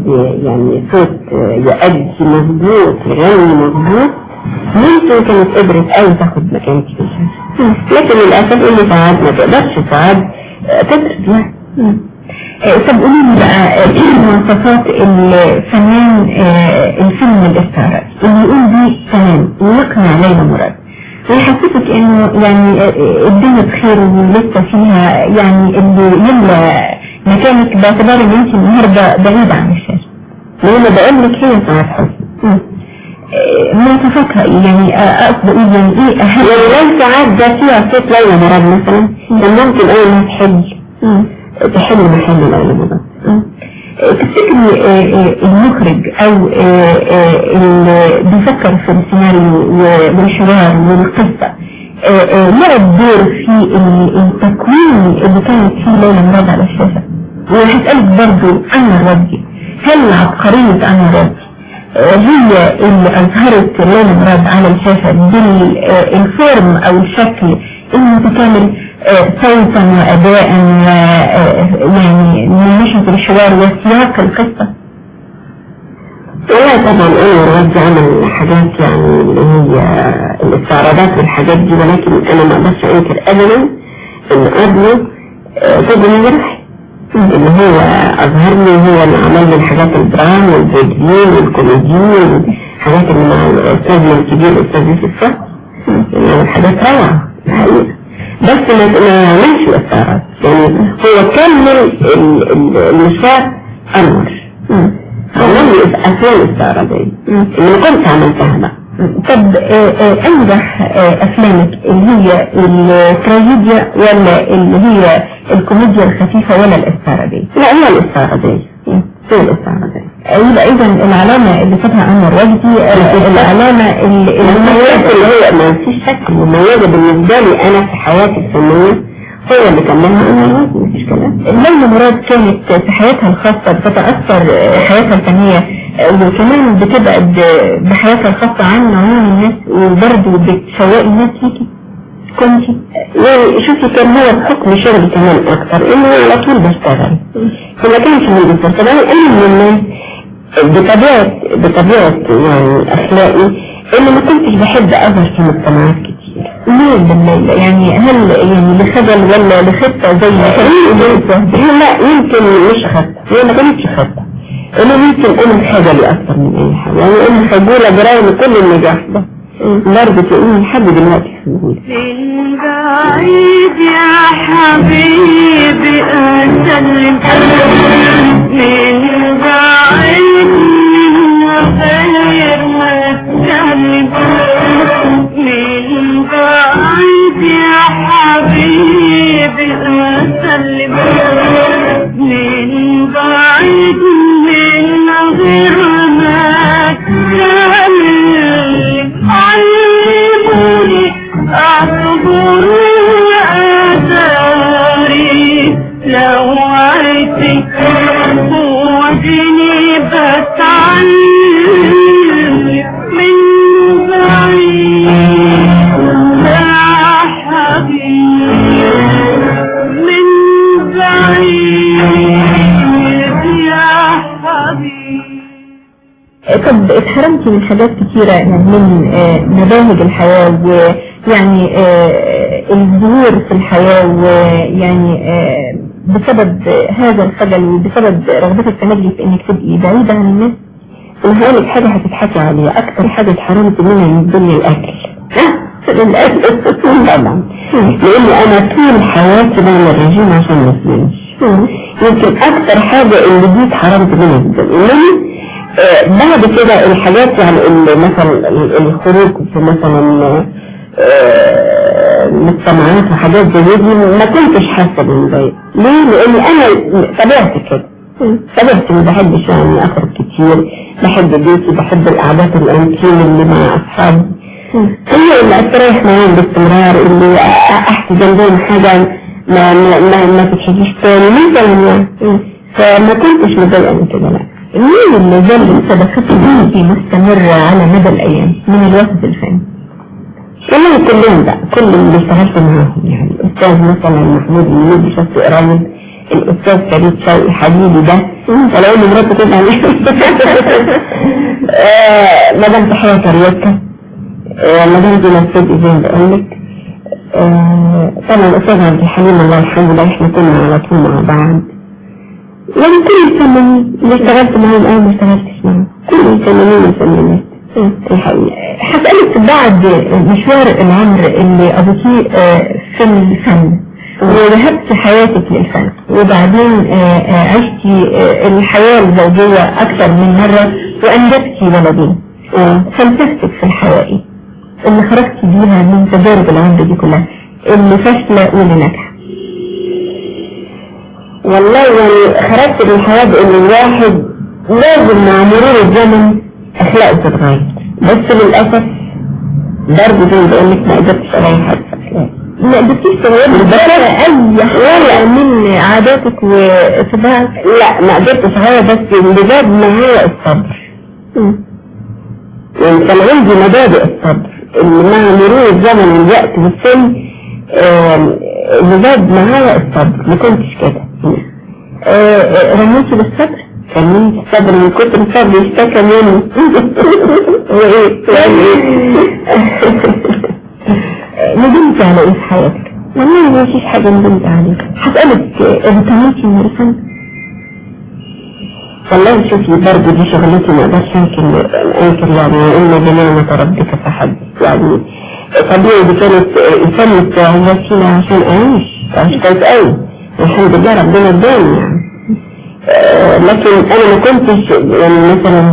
يؤدي مظبوط يغني مظبوط، ممكن كانت قدرت أوي تاخد مكانك في الشاشة. لكن للأسف اللي ساعات ما تقدرش ساعات تدرس يعني. طب قولي لي بقى ايه مواصفات الفنان الفيلم الاستعراضي اللي يقول دي تمام ويقنع ليلى مراد ويحسسك انه يعني الدنيا بخير ولسه فيها يعني اللي يملى مكانك باعتبار ان انت النهارده بعيدة عن الشاشة؟ لأن بقول لك هي ساعات حسن مواصفاتها يعني اقصد اقول يعني ايه اهم؟ يعني لو ساعات ده فيها صوت ليلى مراد مثلا كان ممكن اول ما تحل محل ليلى مراد. تفتكري المخرج او اللي بيفكر في السيناريو والحوار والقصة لعب دور في التكوين اللي كانت فيه ليلى مراد على الشاشة؟ وهسألك برضو أنور وجدي، هل عبقرية أنور وجدي هي اللي أظهرت ليلى مراد على الشاشة بالفورم أو الشكل المتكامل صوتا وأداء يعني من ناحية الحوار وسياق القصة؟ والله طبعا أنور وجدي عمل حاجات يعني اللي هي الاستعراضات والحاجات دي، ولكن أنا ما أقدرش أنكر أبدا إن قبله طب مجرح اللي هو أظهرني، هو اللي عمل لي الحاجات الدراما والفيديو والكوميديين والحاجات اللي مع الأستاذ الكبير الأستاذ يوسف فهمي، يعني الحاجات روعة الحقيقة. بس ما عملش الاستعراض، يعني هو كمل المشوار أنور عمل لي أفلام استعراضية اللي ما كنت عملتها بقى. طب أنجح أفلامك اللي هي التراجيديا ولا اللي هي الكوميديا الخفيفة ولا الاستعراضية؟ لا هي الاستعراضية، هي الاستعراضية. يبقى إذا العلامة اللي فتها أنور وجدي العلامة المميزة اللي هي ما فيش شك مميزة بالنسبة لي أنا في حياتي الفنية هو اللي كملها أنور وجدي، مفيش كلام. ليلى مراد كانت في حياتها الخاصة بتتأثر حياتها الفنية وكمان بتبعد بحياتها الخاصة عن عموم الناس وبرضه بتشوق الناس ليكي كنتي؟ يعني شوفي كان هو بحكم شغلي كمان أكتر إنه على طول بشتغل فما كانش من الاسترسال. أنا من الناس بطبيعة يعني أخلاقي إنه ما كنتش بحب أظهر في مجتمعات كتير. ليه بالليلة؟ يعني هل يعني لخجل ولا لخطة زي ما كانت؟ لا يمكن مش خطة، هي ما كانتش خطة، إنه يمكن أنا خجلي أكتر من أي حاجة، يعني أنا خجولة برغم كل النجاح ده برضه تقولي لحد دلوقتي خجولة. من بعيد يا حبيبي أسلم من بعيد من غير ما أتكلم من بعيد يا حبيبي أسلم من بعيد من غير ما أتكلم علموني أعتبر أداري لو عيتك ودني بتعلم من بعيد يا حبيبي من بعيد يا حبيبي. طب اتحرمتي من حاجات كتيرة يعني من مباهج الحياة ويعني الظهور في الحياة ويعني بسبب هذا الخجل وبسبب رغبتك تمجلي في انك تبقي بعيدة عن الناس؟ وهقولك حاجة هتتحكي عليها، أكتر حاجة اتحرمت منها من الدنيا الأكل. الأكل طبعا، لأن أنا طول حياتي بعمل رجيم عشان ما اسمنش. يمكن أكتر حاجة اللي دي اتحرمت منها جدا، إنما بعد كده الحاجات يعني مثلا الخروج في مثلا مجتمعات وحاجات زي دي ما كنتش حاسة بالمضايق. ليه؟ لأن أنا طبيعتي كده، طبيعتي ما بحبش يعني أخرج كتير، بحب بيتي، بحب القعدات الأنتيم اللي مع أصحابي، هي اللي أستريح معاهم باستمرار، اللي أحكي جنبهم حاجة ما تتحجيش تاني مثلا يعني. فما كنتش مضايقة من كده. لا، مين اللي زال صداقتهم دي مستمرة على مدى الأيام من الوسط الفني؟ والله كلهم بقى، كل اللي اشتغلت معاهم يعني. الأستاذ مثلا محمود المنيبي شفته قريب، الأستاذ فريد شوقي حبيبي ده ولو إن مراته كده عليه مدام تحية كاريوكا، مدام دي نفسد زي ما بقولك. طبعا الأستاذ عبد الحليم الله يرحمه، احنا كنا على طول مع بعض. يعني كل الفنانين اللي اشتغلت معاهم أنا ما اشتغلتش معاهم، كل الفنانين والفنانات الحقيقة. هسألك بعد مشوار العمر اللي قضيتيه في الفن وذهبت حياتك للفن وبعدين عشتي الحياة الزوجية أكثر من مرة وأنجبتي ولدين، فلسفتك في الحياة إيه؟ اللي خرجتي بيها من تجارب العمر دي كلها، اللي فاشلة واللي ناجحة؟ والله يعني خرجت من الحياة بأن الواحد لازم مع مرور الزمن أخلاقه تتغير، بس للأسف برضه زي ما بقولك ما قدرتش أغير حاجة في أخلاقي. ما قدرتيش تغيري أي حاجة من عاداتك وطباعك؟ لا ما قدرتش أغير، بس اللي جاب معايا الصبر. يعني كان عندي مبادئ الصبر اللي مع مرور الزمن والوقت والسن اللي جاب معايا الصبر. ما كنتش كده. رميتي بالصبر؟ كملت الصبر من كتر الصبر اشتكى مني. وايه ندمت على ايه في حياتك؟ والله ما فيش حاجة ندمت عليها. هسألك ابتنيتي من الفن؟ والله شوفي برضه دي شغلتي، ما اقدرش انكر يعني ان بنعمة ربك فحدث. يعني طبيعي دي كانت الفن بتاعي وسيلة عشان اعيش كويس قوي الحمد لله ربنا اداني يعني. لكن انا ما كنتش يعني مثلا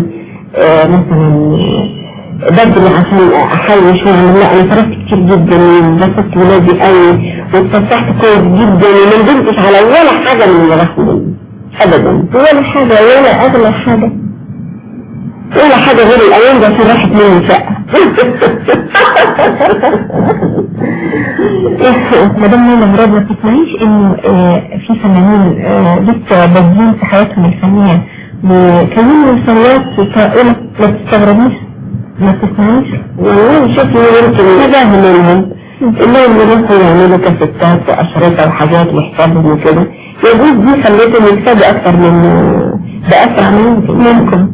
بدري عشان احوش واعمل. لا انا صرفت كتير جدا وبسطت ولادي قوي واتفسحت كويس جدا وما ندمتش على ولا حاجة من اللي راح مني ابدا، ولا حاجة ولا اغلى حاجة ولا حاجة غير الايام دي عشان راحت مني شقة. مدام ليلى مراد ما بتسمعيش انه في فنانين لسه بادئين في حياتهم الفنية وكونوا ثروات طائلة؟ ما تستغربيش؟ ما تسمعيش؟ والله شوفي يمكن نجاهم منهم انهم يروحوا يعملوا كاسيتات واشرطة وحاجات لحسابهم وكده، يجوز دي خليتهم يكسبوا اكتر من بأسرع منكم.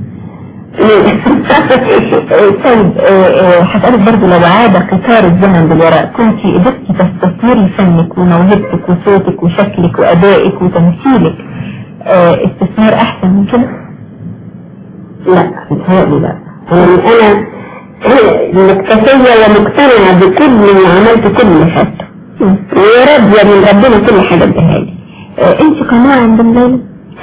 طيب هسألك برضو لو عاد قطار الزمن بالوراء كنت قدرتي تستثمري فنك وموهبتك وصوتك وشكلك وأدائك وتمثيلك استثمار أحسن من كده؟ لا متهيألي لا. أنا مكتفية ومقتنعة بكل اللي عملته كل اللي فات وراضية من ربنا كل حاجة اداها لي. انت قناعة عند الليلة؟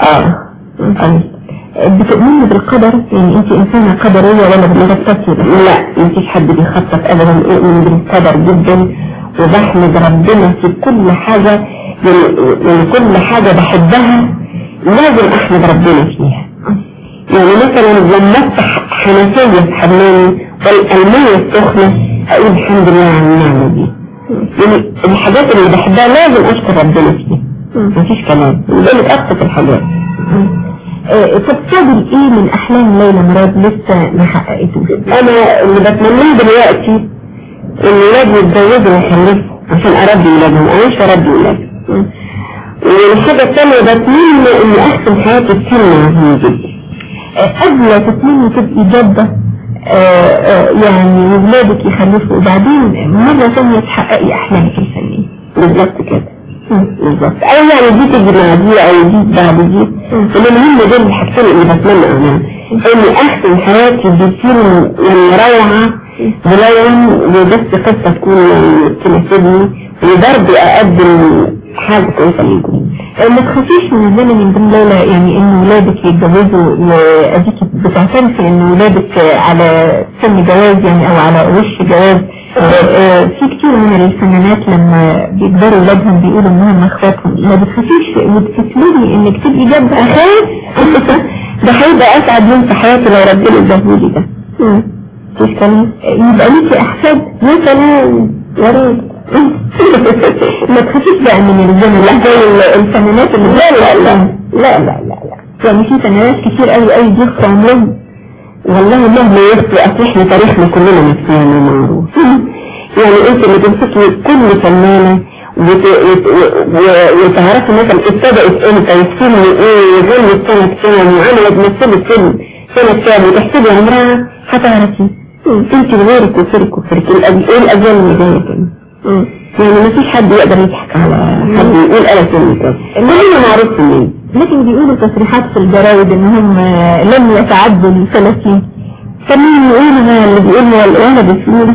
بتؤمني بالقدر؟ يعني انت انسانة قدرية ولا بتخططي؟ لا مفيش حد بيخطط ابدا. اؤمن بالقدر جدا وبحمد ربنا في كل حاجة. يعني كل حاجة بحبها لازم احمد ربنا فيها. يعني مثلا لما افتح حنفية في حمامي والمية السخنة اقول الحمد لله على النعمة دي. يعني الحاجات اللي بحبها لازم اشكر ربنا فيها، مفيش كلام. ولذلك ابسط الحاجات. تبتدل ايه من احلام ليلى مراد لسه ما حققتوش؟ انا اللي بتمناه دلوقتي ان ولادي يتجوزوا ويخلفوا عشان اربي ولادهم، اعيش واربي ولادهم. والحاجة الثانية بتمنى ان احسن حياتي تكون معهم جدا. قبل تتمنى تبقي جدة يعني ولادك يخلفوا وبعدين مرة ثانية تحققي احلامك الفنية. بالظبط كده بالظبط. او يعني دي تيجي مع دي او دي بعد دي. المهم دول الحاجتين اللي بتمنى اعملها، ان احسن حياتي بتصير يعني روعة بلون وبس قصة تكون يعني تناسبني وبرضه اقدم حاجة كويسة ليكم. ما تخافيش من الزمن من ضمن ليلى يعني ان ولادك يتجوزوا واديك بتعترفي ان ولادك على سن جواز يعني او على وش جواز؟ في كتير من الفنانات لما بيكبروا ولادهم بيقولوا انهم اخواتهم. ما بتخافيش وتفكري انك تبقي جد اخاف؟ ده هيبقى اسعد يوم في حياتي لو ربنا اداهولي ده. مش كلام يبقى ليكي احفاد؟ يا سلام يا ريت. ما تخافيش بقى من الزمن لا زي الفنانات اللي لا يعني في فنانات كتير قوي ضيق عمرهم والله مهما يخطئ احنا تاريخنا كلنا نفسنا معروف. يعني انت اللي تمسكي كل فنانة وتعرفي مثلا ابتدأت امتى والفيلم ايه وغنت سنة كام وعملت مثلت فيلم سنة كام وتحسبي عمرها هتعرفي انت غيرك وفرك ايه الاجيال اللي جاية كده. يعني ما فيش حد يقدر يضحك على حد يقول انا فيلم كده كلنا معروف منين. لكن بيقولوا تصريحات في الجرايد انهم لم يتعدوا 30. كمان يقولوا اللي بيقولوا الولد بفلوس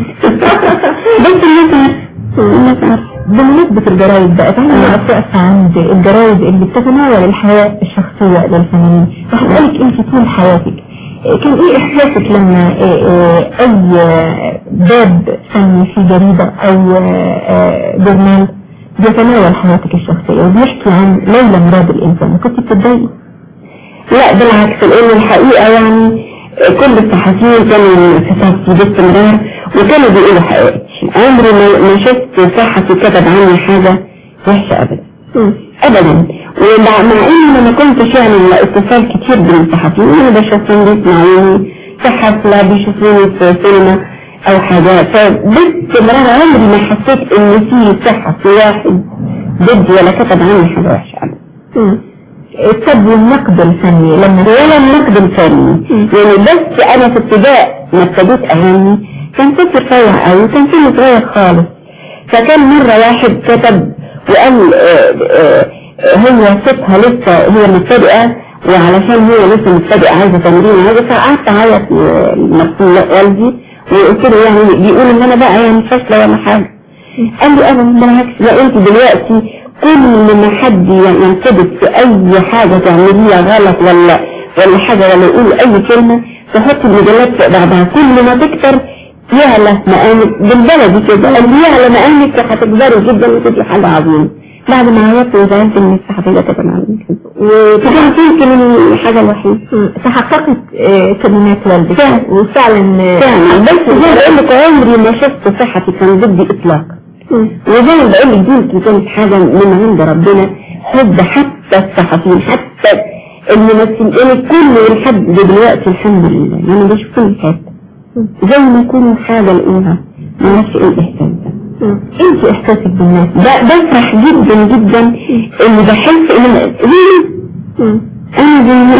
بس الناس عارفة. بمناسبة الجرايد بقى تعالى أقف عند الجرايد اللي بتتناول الحياة الشخصية للفنانين. وهسألك انت طول حياتك كان ايه احساسك لما اي باب فني في جريدة او جورنال بيتناول حياتك الشخصية وبيحكي عن ليلى مراد الانسان كنت بتتضايقي؟ لا بالعكس لان الحقيقة يعني كل الصحفيين كانوا في صحفي باستمرار وكانوا بيقولوا حقيقتي. عمري ما شفت صحفي كتب عني حاجة وحشة ابدا ومع ان ما كنتش يعني اتصال كتير بالصحفيين انا بشوفهم بيسمعوني في حفلة بيشوفوني في سينما او حاجات فباستمرار عمري ما حسيت ان في صحفي واحد ضدي ولا كتب عني حاجة وحشة ابدا. طب والنقد الفني ولا النقد الفني يعني بس انا في ابتداء ما ابتديت اغني كان صوتي رفيع قوي وكان سني صغير خالص فكان مرة واحد كتب وقال هو صوتها لسه هي مبتدئة وعلشان هي لسه مبتدئة عايزة تمرين عايزة فقعدت اعيط لمرسول والدي وقلت له يعني بيقول ان انا بقى يعني فاشلة ولا حاجة. قال لي انا بالعكس لا انت دلوقتي كل ما حد ينتبه في اي حاجة تعمليها غلط ولا حاجة ولا يقول اي كلمة تحط المجلات فوق بعضها كل ما تكتر يعلى مقامك بالبلدي كده يعلى مقامك وهتكبري جدا وتبقي حاجة عظيمة. بعد ما عيطت وزعلت من الصحفية كده معلم وكانت يمكن الحاجة الوحيدة تحققت كلمات والدك وفعلا بس زي ما بقول لك عمري ما شفت صحفي كان ضدي اطلاقا وزي ما بقول لك دي كانت حاجة من عند ربنا حب حتى الصحفيين حتى الممثلين كل لحد دلوقتي الحمد لله يعني بشوف كل حاجة زي ما يكونوا حاجة لقوها ما نفس ايه الاحساس ده. انت احساسك بالناس بفرح جدا جدا اللي بحس ان انا زي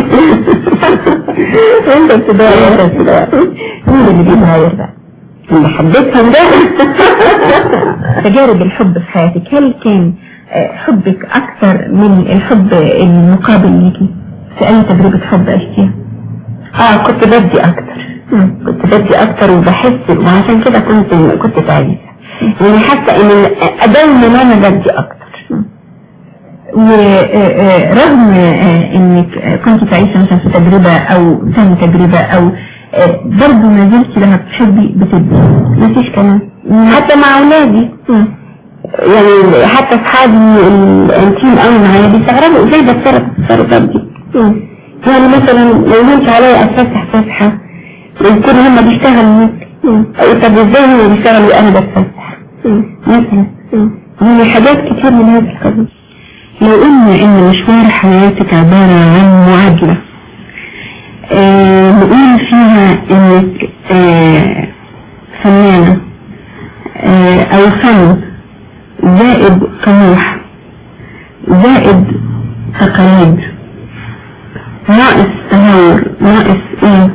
انت بتدور مين اللي بيتغير بقى اللي حبيتهم ده. تجارب الحب في حياتك هل كان حبك اكثر من الحب المقابل ليكي في اي تجربة حب عشتيها؟ كنت بدي اكتر وبحس وعشان كده كنت تعيسة يعني حاسة ان دايما انا بدي اكتر ورغم انك كنت تعيشة مثلا في تجربة او ثاني تجربة او برضو ما زلت لما بتحبي بتدي مفيش كلام حتى مع اولادي يعني حتى اصحابي الانتيم قوي معايا بيستغربوا ازاي بتصرف دي يعني مثلا لو مش عليا اتفسح فسحة ويكون هما بيشتغلوا طب ازاي هما بيشتغلوا وانا بتفسح مثلا يعني حاجات كتير من هذا القبيل. لو قلنا ان مشوار حياتك عبارة عن معادلة نقول فيها انك فنانة او فن زائد طموح زائد تقاليد ناقص تهور ناقص ايه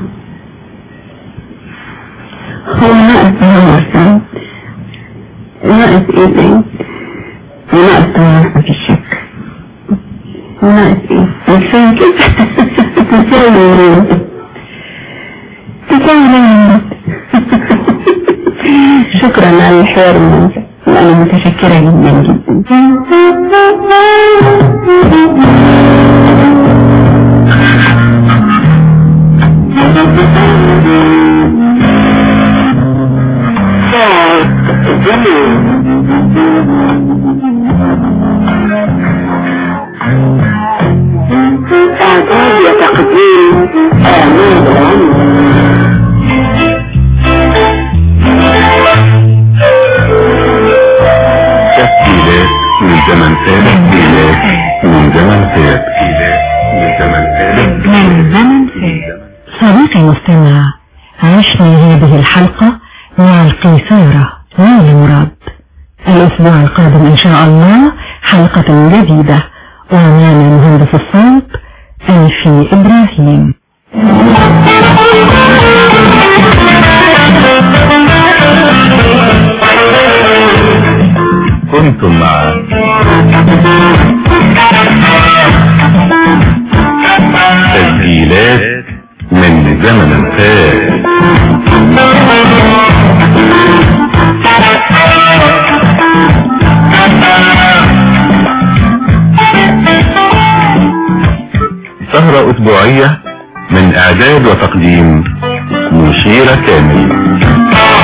هو ناقص تهور سعيد ناقص ايه تاني وناقص تهور مفيش شك وناقص ايه عشان كده تساوي شكرا على الحوار الممتع وانا متشكرة جدا جدا. أعتاد تقديم آمين عشنا هذه الحلقة مع القيثارة نيل مراد. الأسبوع القادم إن شاء الله حلقة جديدة، ومعنا مهندس الصوت أنفي إبراهيم. كنتم مع تسجيلات من زمن فات. سهرة أسبوعية من إعداد وتقديم مشيرة كامل.